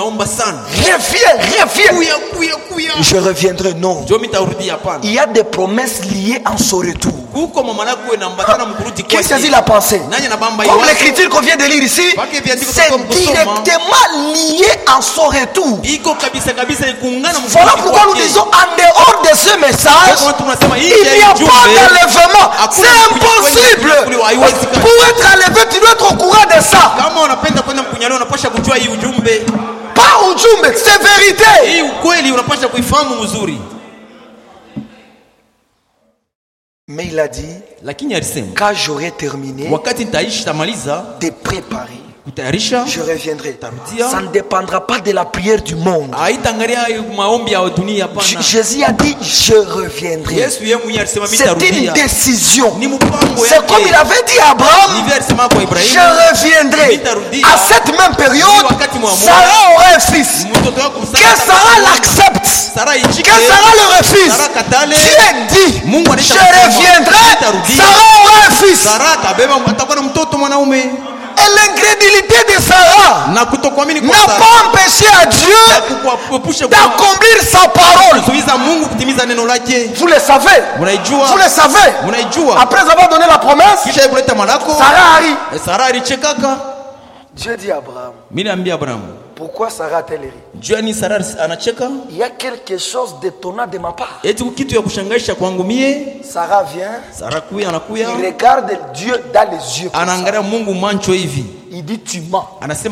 reviens. Je reviendrai. Non. Il y a des promesses liées en son retour. Qui saisit la pensée? Comme l'écriture qu'on vient de lire ici, c'est directement lié en son retour. Voilà pourquoi nous disons en dehors de ce message, il n'y a pas d'enlèvement. C'est impossible. Pour être enlevé, tu dois être au courant de ça. Pas ujumbe, c'est vérité. Mais il a dit, quand j'aurai terminé de préparer, je reviendrai. Ça ne dépendra pas de la prière du monde. Jésus a dit, je reviendrai. C'est une décision. C'est comme il avait dit à Abraham, je reviendrai. À cette même période, Sarah aura un fils. Que Sarah l'accepte, que Sarah le refuse, Dieu dit, je reviendrai. Sarah aura un fils. Et l'incrédulité de Sarah n'a pas empêché à Dieu d'accomplir sa parole. Vous le savez. Vous le savez. Après avoir donné la promesse, Sarah arrive. Dieu dit à Abraham, pourquoi Sarah a-t-elle ri? Il y a quelque chose d'étonnant de ma part. Sarah vient, il regarde Dieu dans les yeux. Il dit, tu mens.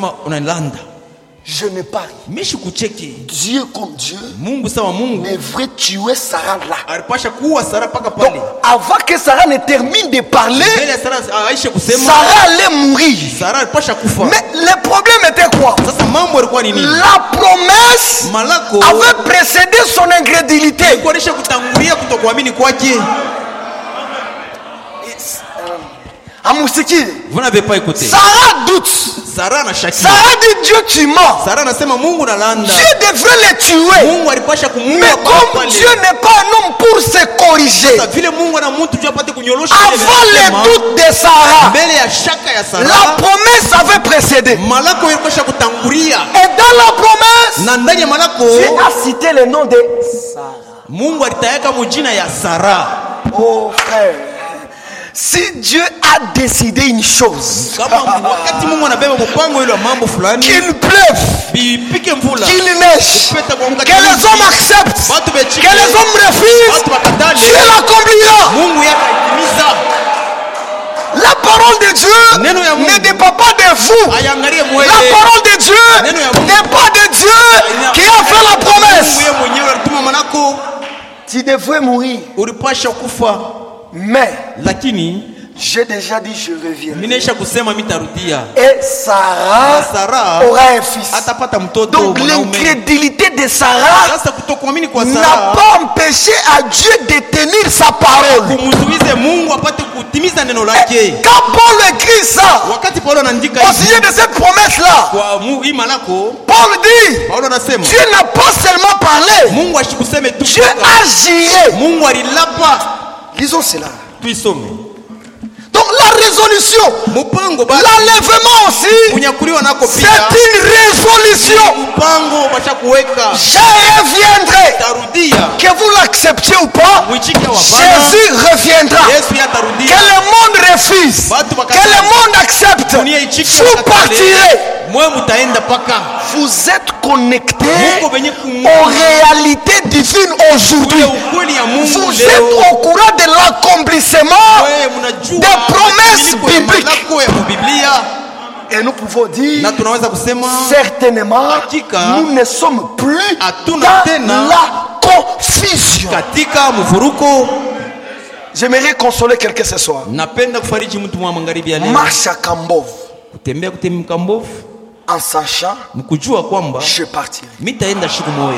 Je n'ai pas ri. Dieu comme Dieu devrait tuer Sarah là. Donc, avant que Sarah ne termine de parler, Sarah allait mourir. Mais le problème était quoi? La promesse avait précédé son incrédulité. Vous n'avez pas écouté. Sarah doute. Sarah dit Dieu tu mens. Dieu devrait le tuer. Mais comme Dieu n'est pas un homme pour se corriger, avant le doute de Sarah, la promesse avait précédé. Et dans la promesse, Dieu a cité le nom de Sarah. Oh frère, si Dieu a décidé une chose, qu'il pleuve, qu'il neige, que les hommes acceptent, que les hommes refusent, Dieu l'accomplira. La parole de Dieu ne dépend pas de vous. La parole de Dieu n'est pas de Dieu qui a fait la promesse. Tu devrais mourir. Mais J'ai déjà dit je reviens. Nimeisha kusema mitarudia. Et Sarah, Sarah aura un fils. Atapata mtoto. Donc l'incrédulité de Sarah Sasa kutokuamini kwa n'a Sarah pas empêché à Dieu de tenir sa parole. kumzuize Mungu apate kutimiza neno lake. Quand Paul écrit ça, Wakati Paulo anaandika au hivi sujet de cette promesse-là, kwa mu ima lako, Paul dit, Paulo anasema Dieu n'a pas seulement parlé, Mungu ashikuseme tu. Dieu a géré. Mungu alilapa. Lisons cela. Tuisome. Donc la résolution, Mupango ba l'enlèvement aussi, kunyakuliwa nako c'est pia. une résolution. Mupango basha kuweka. Je reviendrai. Tarudia. Que vous l'acceptiez ou pas, Mwichike wa bana. Jésus reviendra. Yesu Que yatarudia. le monde refuse, Batu que bakatale. le monde accepte, Dunia ichike vous wakatale. partirez. Mwe mutaenda paka. Vous êtes connectés Mungu benye kumu. aux réalités divines aujourd'hui. Ule ukweli ya Mungu Vous leo. êtes au courant de l'accomplissement Wewe mnajua des promesses mabadiliko ya bibliques. malako ya Biblia. Et nous pouvons dire Na tunaweza kusema certainement, Hakika, nous ne sommes plus hatuna dans tena la confusion. katika mvuruko. J'aimerais consoler quelqu'un ce soir. Napenda kufariji mtu mwa magharibi ya leo. Marche à Kambov Kutembea kutemka mbovu en sachant mkujua kwamba je partirai. mitaenda siku moja.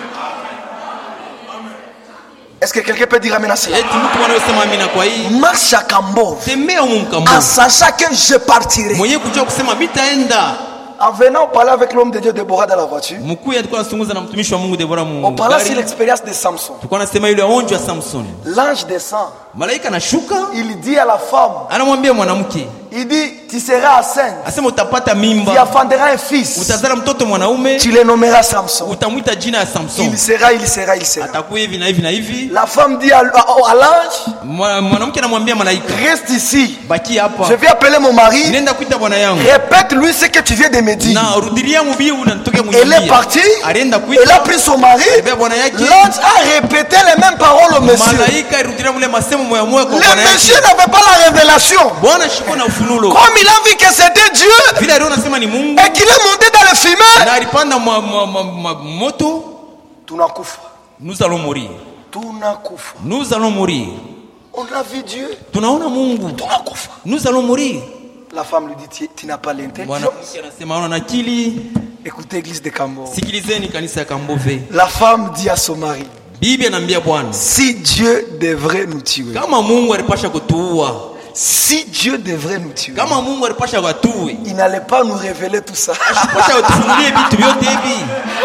Est-ce que quelqu'un peut dire amen à cela? Eti mtu anayosema amina kwa hii. Marche à Kambov Tembea huko en mkambo. sachant que je partirai. Mwenye kujua kusema mitaenda. En venant parler avec l'homme de Dieu Déborah dans la voiture, Mkuu alikuwa anazungumza na mtumishi wa Mungu Debora mu. on parlait sur gari. l'expérience de Samson. Tulikuwa nasema yule onjo wa Samson. L'ange descend, Malaika anashuka, il dit à la femme, anamwambia mwanamke, il dit, tu seras enceinte, asema utapata tu mimba, enfanteras un fils, utazala mtoto mwanaume, tu le nommeras Samson. utamwita jina ya Samson. Il sera, il sera, il sera. Atakuwa hivi na hivi na hivi. La femme dit à, à- à l'ange, Mwa- Mwanamke anamwambia malaika, reste ici, baki hapa. je vais appeler mon mari, Nenda kuita bwana yangu. répète-lui ce que tu viens de me dire. Na rudilia mubii unatoka Elle est kunyambia. partie, Alienda elle a kuita. pris son mari, Alibeba bwana yake. l'ange a répété les mêmes paroles au monsieur. Malaika irudilia mule masemo moya moya kwa Le bwana monsieur yake. n'avait pas la révélation. Bwana shiko na ufunulo. Comme il a vu que c'était Dieu Vile aliona sema ni Mungu. et qu'il est monté dans le fumée, Na alipanda mwa- mwa- mwa- mwa- moto. tunakufa, Nous allons mourir. tunakufa. Nous allons mourir. On a vu Dieu, Tunaona Mungu. tunakufa. Nous allons mourir. La femme lui dit, tu, tu n'as pas l'intelligence. Mwanamke anasema ona akili. Écoutez l'église de Kambo. Sikilizeni kanisa ya Kambove. La femme dit à son mari, Bibi anambia Bwana, si Dieu devrait nous tuer, kama Mungu alipasha kutuua, si Dieu devrait nous tuer, kama Mungu alipasha watuwe, il n'allait pas nous révéler tout ça. pasha utufunulie vitu vyote hivi.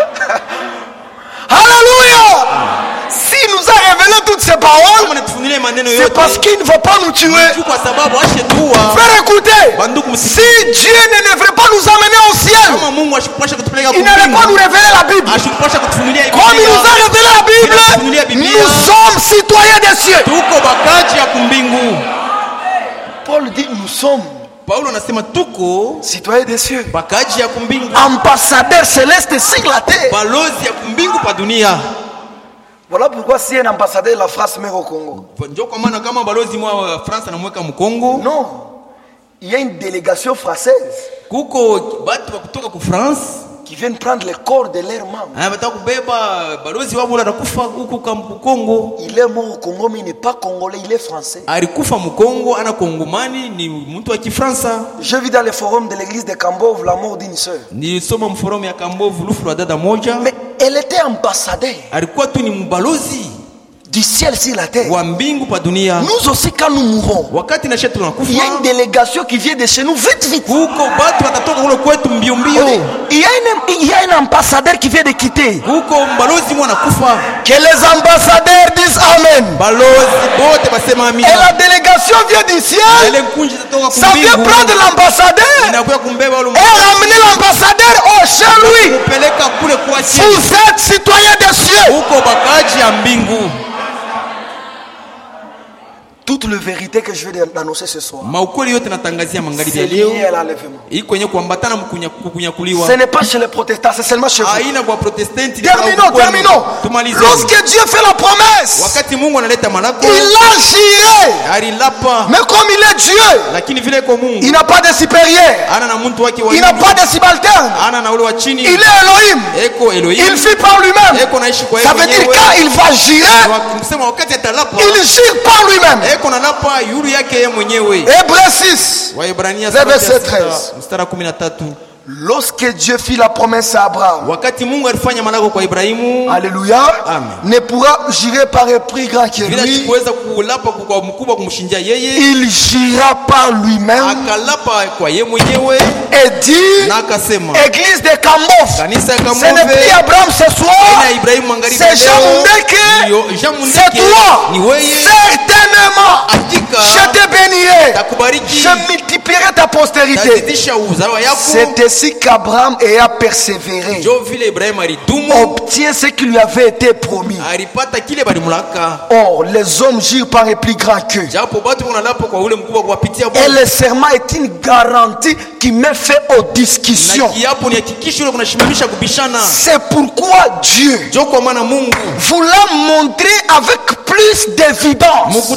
Alléluia! S'il nous a révélé toutes ces paroles, Kama natufunulie maneno c'est yote, parce qu'il ne va pas nous tuer. tu kwa sababu ashetuwa. Frère, écoutez, Banduku si msikize. Dieu ne devrait pas nous amener au ciel, Kama Mungu ashikupasha kutupeleka il n'allait pas nous kumbingu, révéler la Bible. ashikupasha kutufunulia hivi. Comme il nous a révélé la Bible, nous sommes citoyens des cieux. Tuko bakaji ya kumbingu. Paul dit, nous sommes Paulo anasema tuko citoyens des cieux, bakaji ya kumbingu. ambassadeurs célestes sur la terre. Balozi ya kumbingu pa dunia. Voilà pourquoi si un ambassadeur de la France meurt au Congo, Ndio kwa maana kama balozi mwa wa France anamweka Mkongo, non, il y a une délégation française kuko batu wa kutoka ku France qui viennent prendre le corps de leurs membres. anataka kubeba balozi wao ule atakufa huko kampu Kongo. Il est mort au Congo, mais il n'est pas congolais, il est français. Alikufa Mkongo, ana Kongomani, ni mtu wa Kifransa. Je vis dans le forum de l'église de Kambov la mort d'une sœur. Nilisoma mforum ya Kambovu lufu wa dada moja. Mais elle était ambassadeur Alikuwa tu ni mbalozi du ciel sur la terre. wa mbingu pa dunia. Nous aussi, quand nous mourons, Wakati na shetu il y a tunakufa, une délégation qui vient de chez nous, vite, vite. huko batu watatoka kule kwetu mbio mbio. Oh, il y a une, il y a un ambassadeur qui vient de quitter. Huko mbalozi mwana kufa. Que les ambassadeurs disent Amen. Balozi bote basema Et amina. la délégation vient du ciel. Ile kunji zatoka Ça vient kumbingu. prendre l'ambassadeur Inakuwa kumbeba ule et ramener l'ambassadeur au chez lui. kupeleka kule kwa chini. Vous êtes citoyens des cieux. Huko bakaji ya mbingu. Toute la vérité que je vais annoncer ce soir, Maukweli yote natangazia magharibi ya c'est leo lié à l'enlèvement. iko kwenye kuambatana mkunyakuliwa. Ce n'est pas chez les protestants, c'est seulement chez vous. Haina kwa protestanti. Terminons, terminons. Tumalize. Lorsque Dieu fait la promesse, Wakati Mungu analeta malako, il a juré. alilapa. Mais comme il est Dieu, Lakini vile kwa Mungu il n'a pas de supérieur. ana na mtu wake wa Il n'a juu. pas de subalterne. Ana na ule wa chini. Il est Elohim. Eko Elohim. Il vit par lui-même. Eko naishi kwa Ça yeye veut dire mwenyewe. quand il va jurer, Msema wakati atalapa, il jure par lui-même. eko japo nalapa yulu yake yeye mwenyewe. Hébreux six, Waebrania verset treize. mstari kumi na tatu. Lorsque Dieu fit la promesse à Abraham, wakati Mungu alifanya malako kwa Ibrahimu, alléluia, amen, ne pourra jurer par un plus grand que bila lui. kuweza kulapa kwa mkubwa kumshindia yeye, il jura par lui-même, akalapa kwa yeye mwenyewe et dit, na akasema, église de Kambof, kanisa ya ce Kambof, n'est plus Abraham ce soir, c'est Jean Mundeke, c'est toi, ni wewe, certainement, hakika je te bénirai, takubariki, je multiplierai ta postérité. tazidisha uzao yako. C'est ainsi qu'Abraham ayant persévéré obtient ce qui lui avait été promis. Or, les hommes jurent par un plus grand qu'eux. Et le serment est une garantie qui met fin aux discussions. C'est pourquoi Dieu, voulant montrer avec plus d'évidence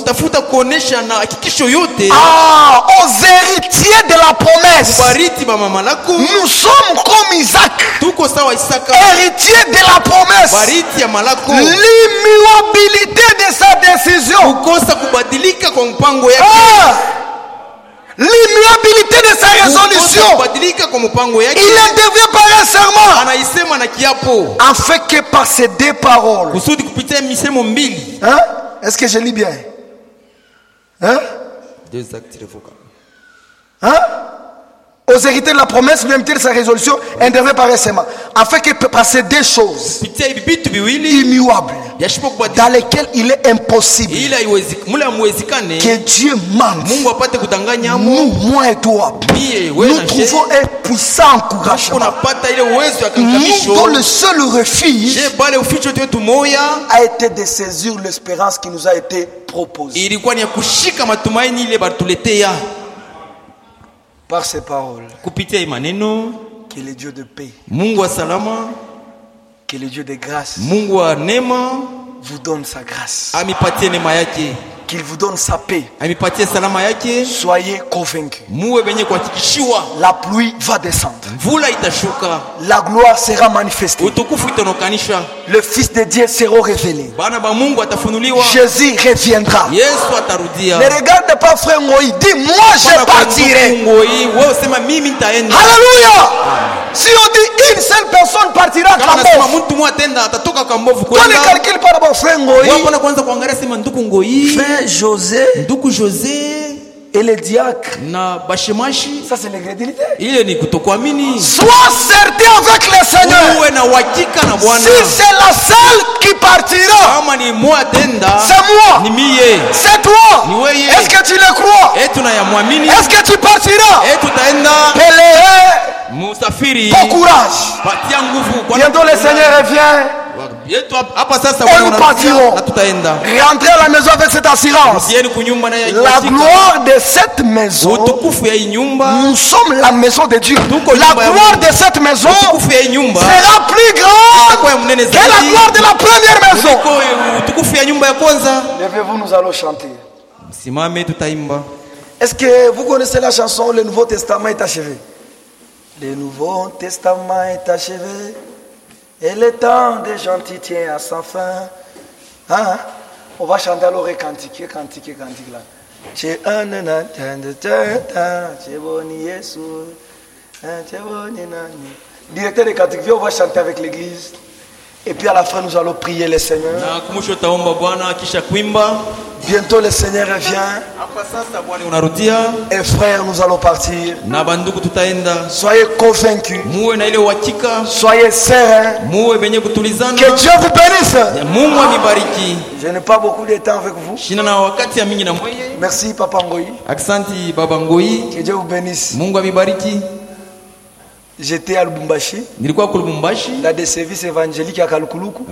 ah, aux héritiers de la promesse, nous sommes comme Isaac, héritier de la promesse, l'immuabilité de sa décision, ah, l'immuabilité de sa résolution. Il intervient par un serment, afin que par ces deux paroles, hein? Est-ce que je lis bien? Hein? Deux actes irrévocables. Hein? Aux héritiers de la promesse, l'unité de sa résolution intervient par un serment, afin que par ces deux choses immuables, dans lesquelles il est impossible que Dieu mente, nous, moi et toi, nous trouvons un puissant encouragement. Nous, dont le seul refuge a été de saisir l'espérance qui nous a été proposée. Par ces paroles, que le Dieu de paix, que le Dieu de grâce vous donne sa grâce, qu'il vous donne sa paix. Soyez convaincus. La pluie va descendre. La gloire sera manifestée. Le Fils de Dieu sera révélé. Jésus reviendra. Ne regarde pas frère Moïse. Dis moi je partirai. Alléluia. Si on dit une seule personne partira à Kambof, on ne calcule pas d'abord frère Moïse, frère José, José et les diacres. Ça c'est l'incrédulité. Sois certain avec le Seigneur. Si c'est la seule qui partira, c'est moi, c'est toi. Est-ce que tu le crois? Est-ce que tu partiras? Pèlerin, bon courage. Bientôt le Seigneur revient. Et nous partirons. Rentrer à la maison avec cette assurance. La gloire de cette maison, nous sommes la maison de Dieu. La gloire de cette maison sera plus grande que la gloire de la première maison. Levez-vous, nous allons chanter. Est-ce que vous connaissez la chanson Le Nouveau Testament est achevé? Le Nouveau Testament est achevé. Et le temps des gentils tient à sa fin. Hein? On va chanter alors et cantiquer, cantiquer, cantiquer là. J'ai un an, j'ai boni Yesu, j'ai boni nani. Directeur de cantiques, on va chanter avec l'église. Et puis à la fin, nous allons prier le Seigneur. Bientôt le Seigneur revient. Et frères, nous allons partir. Soyez convaincus. Soyez sereins. Que Dieu vous bénisse. Je n'ai pas beaucoup de temps avec vous. Merci Papa Ngoyi. Que Dieu vous bénisse. J'étais à Lubumbashi. Là des services évangéliques à Kalukuluku.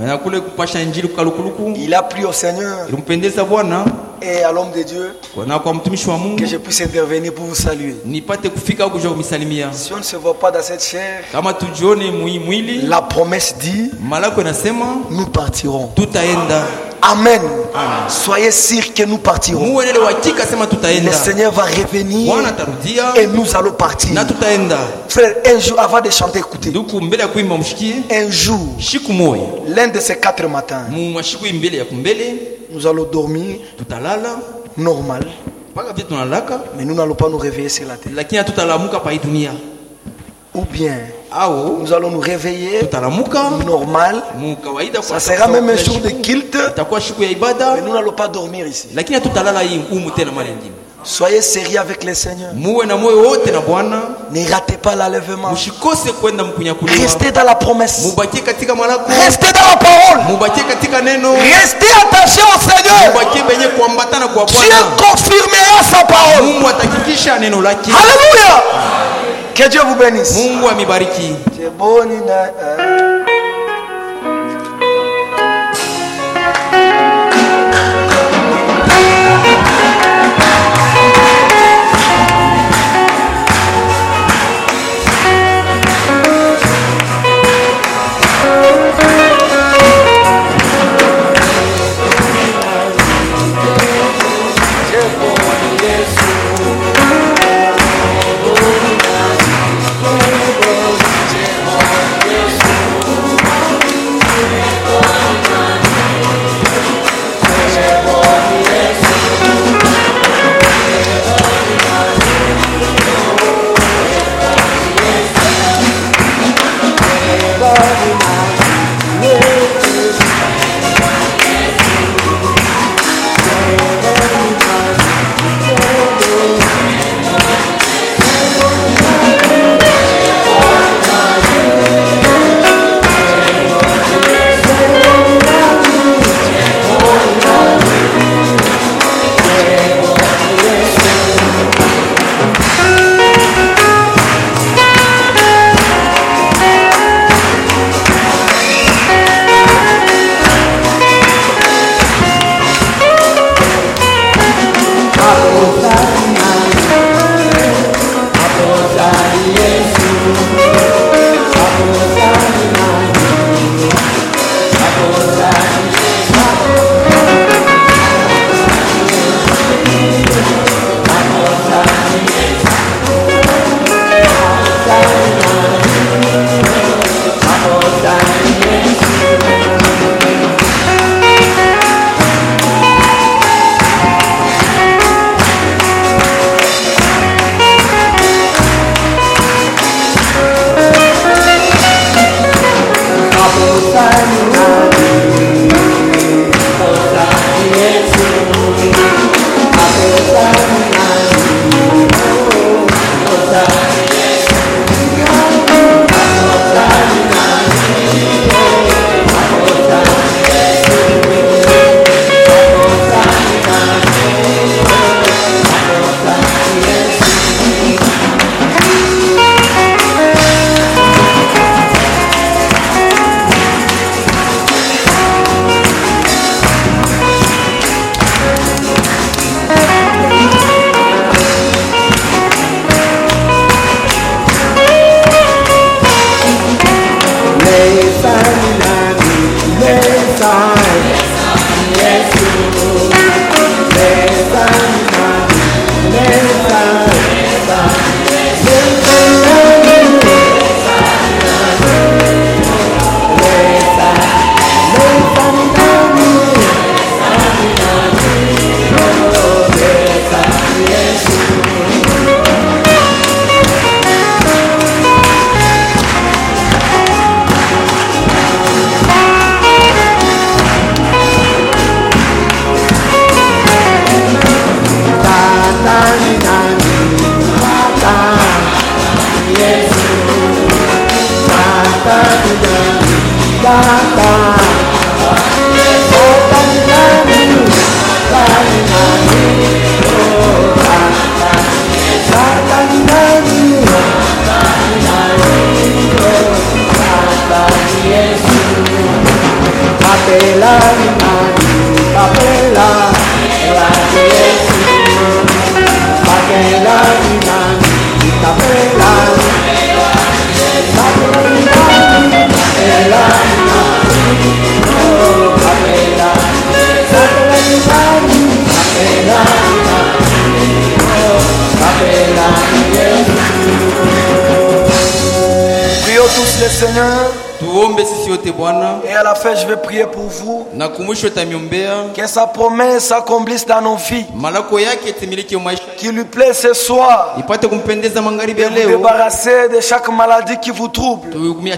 Il a pris au Seigneur et à l'homme de Dieu que je puisse intervenir pour vous saluer. Si on ne se voit pas dans cette chair, la promesse dit, nous partirons. Amen. Amen. Soyez sûrs que nous partirons. Le Seigneur va revenir et nous allons partir. Frère, un jour, avant de chanter, écoutez. Un jour, l'un de ces quatre matins, nous allons dormir normal. Mais nous n'allons pas nous réveiller sur la terre. Ou bien nous allons nous réveiller normal. Ça sera même un jour de culte. Mais nous n'allons pas dormir ici. Soyez sérieux avec le Seigneur. Ne ratez pas l'enlèvement. Restez dans la promesse. Restez dans la parole. Restez attaché au Seigneur. Dieu confirmera sa parole. Alléluia. Que Dieu vous bénisse. C'est bon. Et à la fin, je vais prier pour vous. Que sa promesse s'accomplisse dans nos vies. Qu'il lui plaît ce soir de vous débarrasser de chaque maladie qui vous trouble. Qu'il lui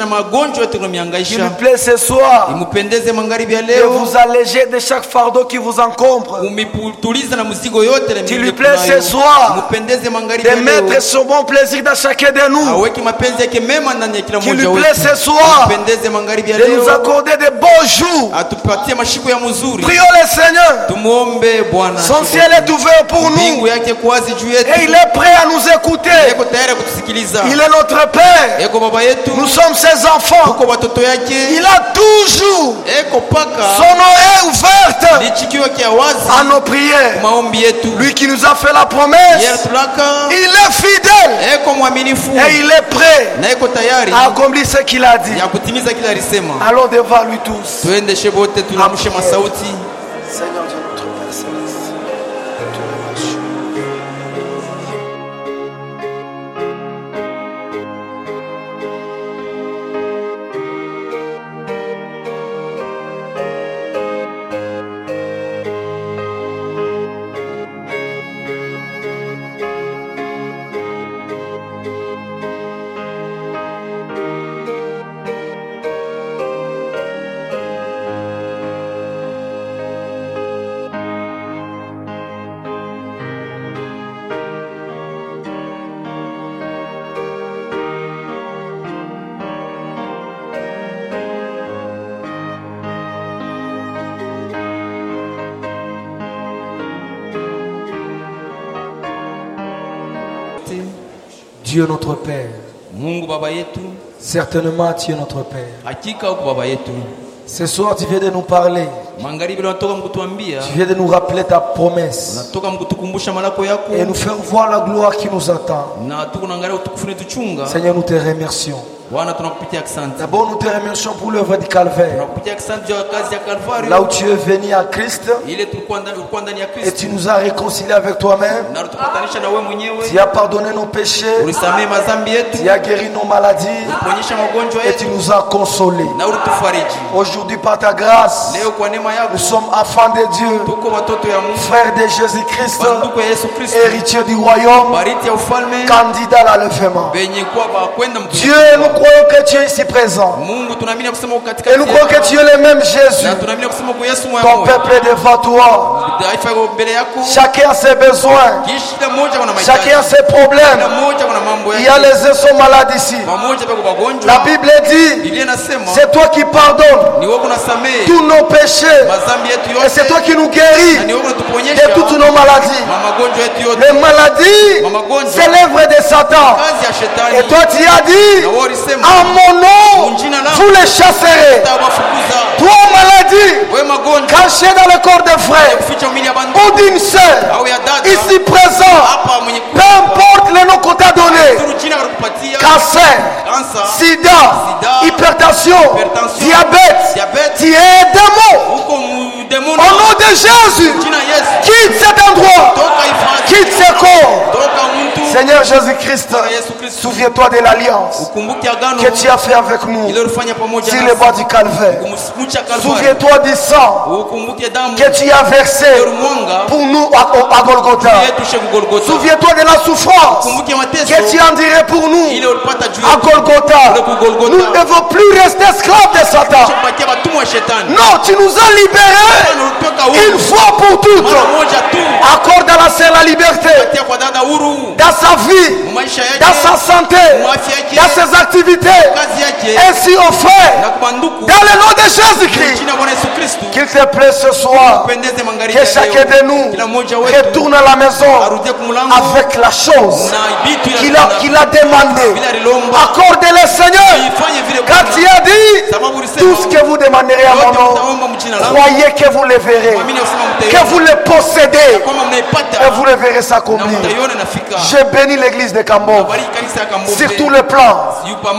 plaît ce soir de vous alléger de chaque fardeau qui vous encombre. Qu'il lui plaît ce soir de mettre son bon plaisir dans chacun de nous. Qu'il lui plaît ce soir de nous accorder de beaux jours. Prions le Seigneur. Son ciel est ouvert pour nous et il est prêt à nous écouter. Il est notre Père. Nous sommes ses enfants. Il a toujours son oreille ouverte à nos prières. Lui qui nous a fait la promesse, il est fidèle et il est prêt à accomplir ce qu'il a dit. Allons devant lui tous. Seigneur Dieu, notre Père céleste, Dieu notre Père, certainement tu es notre Père. Ce soir tu viens de nous parler, tu viens de nous rappeler ta promesse et nous faire voir la gloire qui nous attend. Seigneur, nous te remercions. D'abord, nous te remercions pour l'œuvre du calvaire. Là où tu es venu à Christ et tu nous as réconciliés avec toi-même. Tu as pardonné nos péchés. Tu as guéri nos maladies et tu nous as consolés. Aujourd'hui, par ta grâce, nous sommes enfants de Dieu, frères de Jésus-Christ, héritiers du royaume, candidats à l'enlèvement. Dieu, nous croyons que tu es ici présent. Et nous croyons que tu es le même Jésus. Ton peuple est devant toi. Chacun a ses besoins. Chacun a ses problèmes. Il y a les uns sont malades ici. La Bible dit, c'est toi qui pardonnes tous nos péchés. Et c'est toi qui nous guéris de toutes nos maladies. Les maladies, c'est l'œuvre de Satan. Et toi tu as dit, en mon nom, vous les chasserez. Toi, maladie, cachée dans le corps des frères ou d'une sœur, ici présent, peu importe le nom qu'on t'a donné, cancer, sida, hypertension, diabète, tu es démon. Au nom de Jésus, quitte cet endroit, quitte ce corps. Seigneur Jésus-Christ, souviens-toi de l'alliance que tu as fait avec nous sur le bois du calvaire. Souviens-toi du sang que tu as versé pour nous à, à Golgotha. Souviens-toi de la souffrance que tu endurais pour nous à Golgotha. Nous ne devons plus rester esclaves de Satan. Non, tu nous as libérés une fois pour toutes. Accorde à la Seigneur la liberté dans sa vie, dans sa santé, dans ses activités. Ainsi on fait dans le nom de Jésus-Christ. Qu'il te plaît ce soir que chacun de nous retourne à la maison avec la chose qu'il a, qu'il a demandé. Accordez-le, Seigneur, car tu as dit tout ce que vous demanderez à mon nom, croyez que vous le verrez, que vous le possédez et vous le verrez s'accomplir. Je bénis l'église de Kambov sur tous les plans,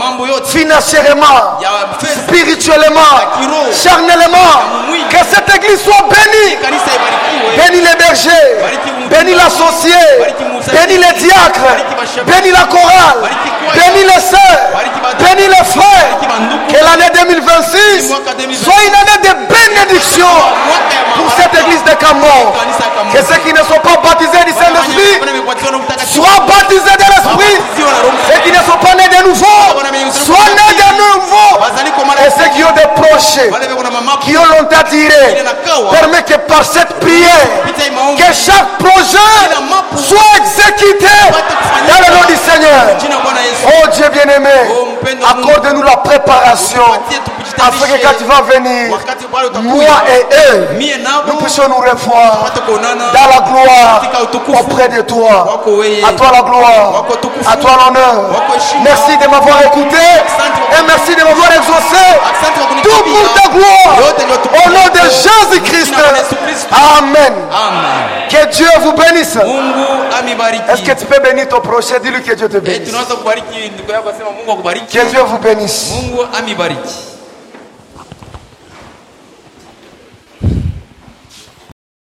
financièrement, spirituellement, charnellement. Que cette église soit bénie bénis les bergers, bénis l'associé, bénis les diacres, bénis la chorale, bénis les sœurs, bénis les frères. Que l'année deux mille vingt-six soit une année de bénédiction pour cette église de Camon. Que ceux qui ne sont pas baptisés du Saint-Esprit soient baptisés de l'Esprit. Ceux qui ne sont pas nés de nouveau soient nés de nouveau. Et ceux qui ont des projets qui ont longtemps tiré, permet que par cette prière, que chaque projet soit exécuté dans le nom du Seigneur. Oh Dieu bien-aimé, accorde-nous la préparation afin que quand tu vas venir, moi et eux, nous puissions nous revoir dans la gloire auprès de toi. À toi la gloire, à toi l'honneur. Merci de m'avoir écouté et merci de m'avoir exaucé. Tout pour ta gloire, au nom de Jésus-Christ. Amen. Que Dieu vous bénisse. Est-ce que tu peux bénir ton prochain? Dis-lui que Dieu te bénisse. Que Dieu vous bénisse.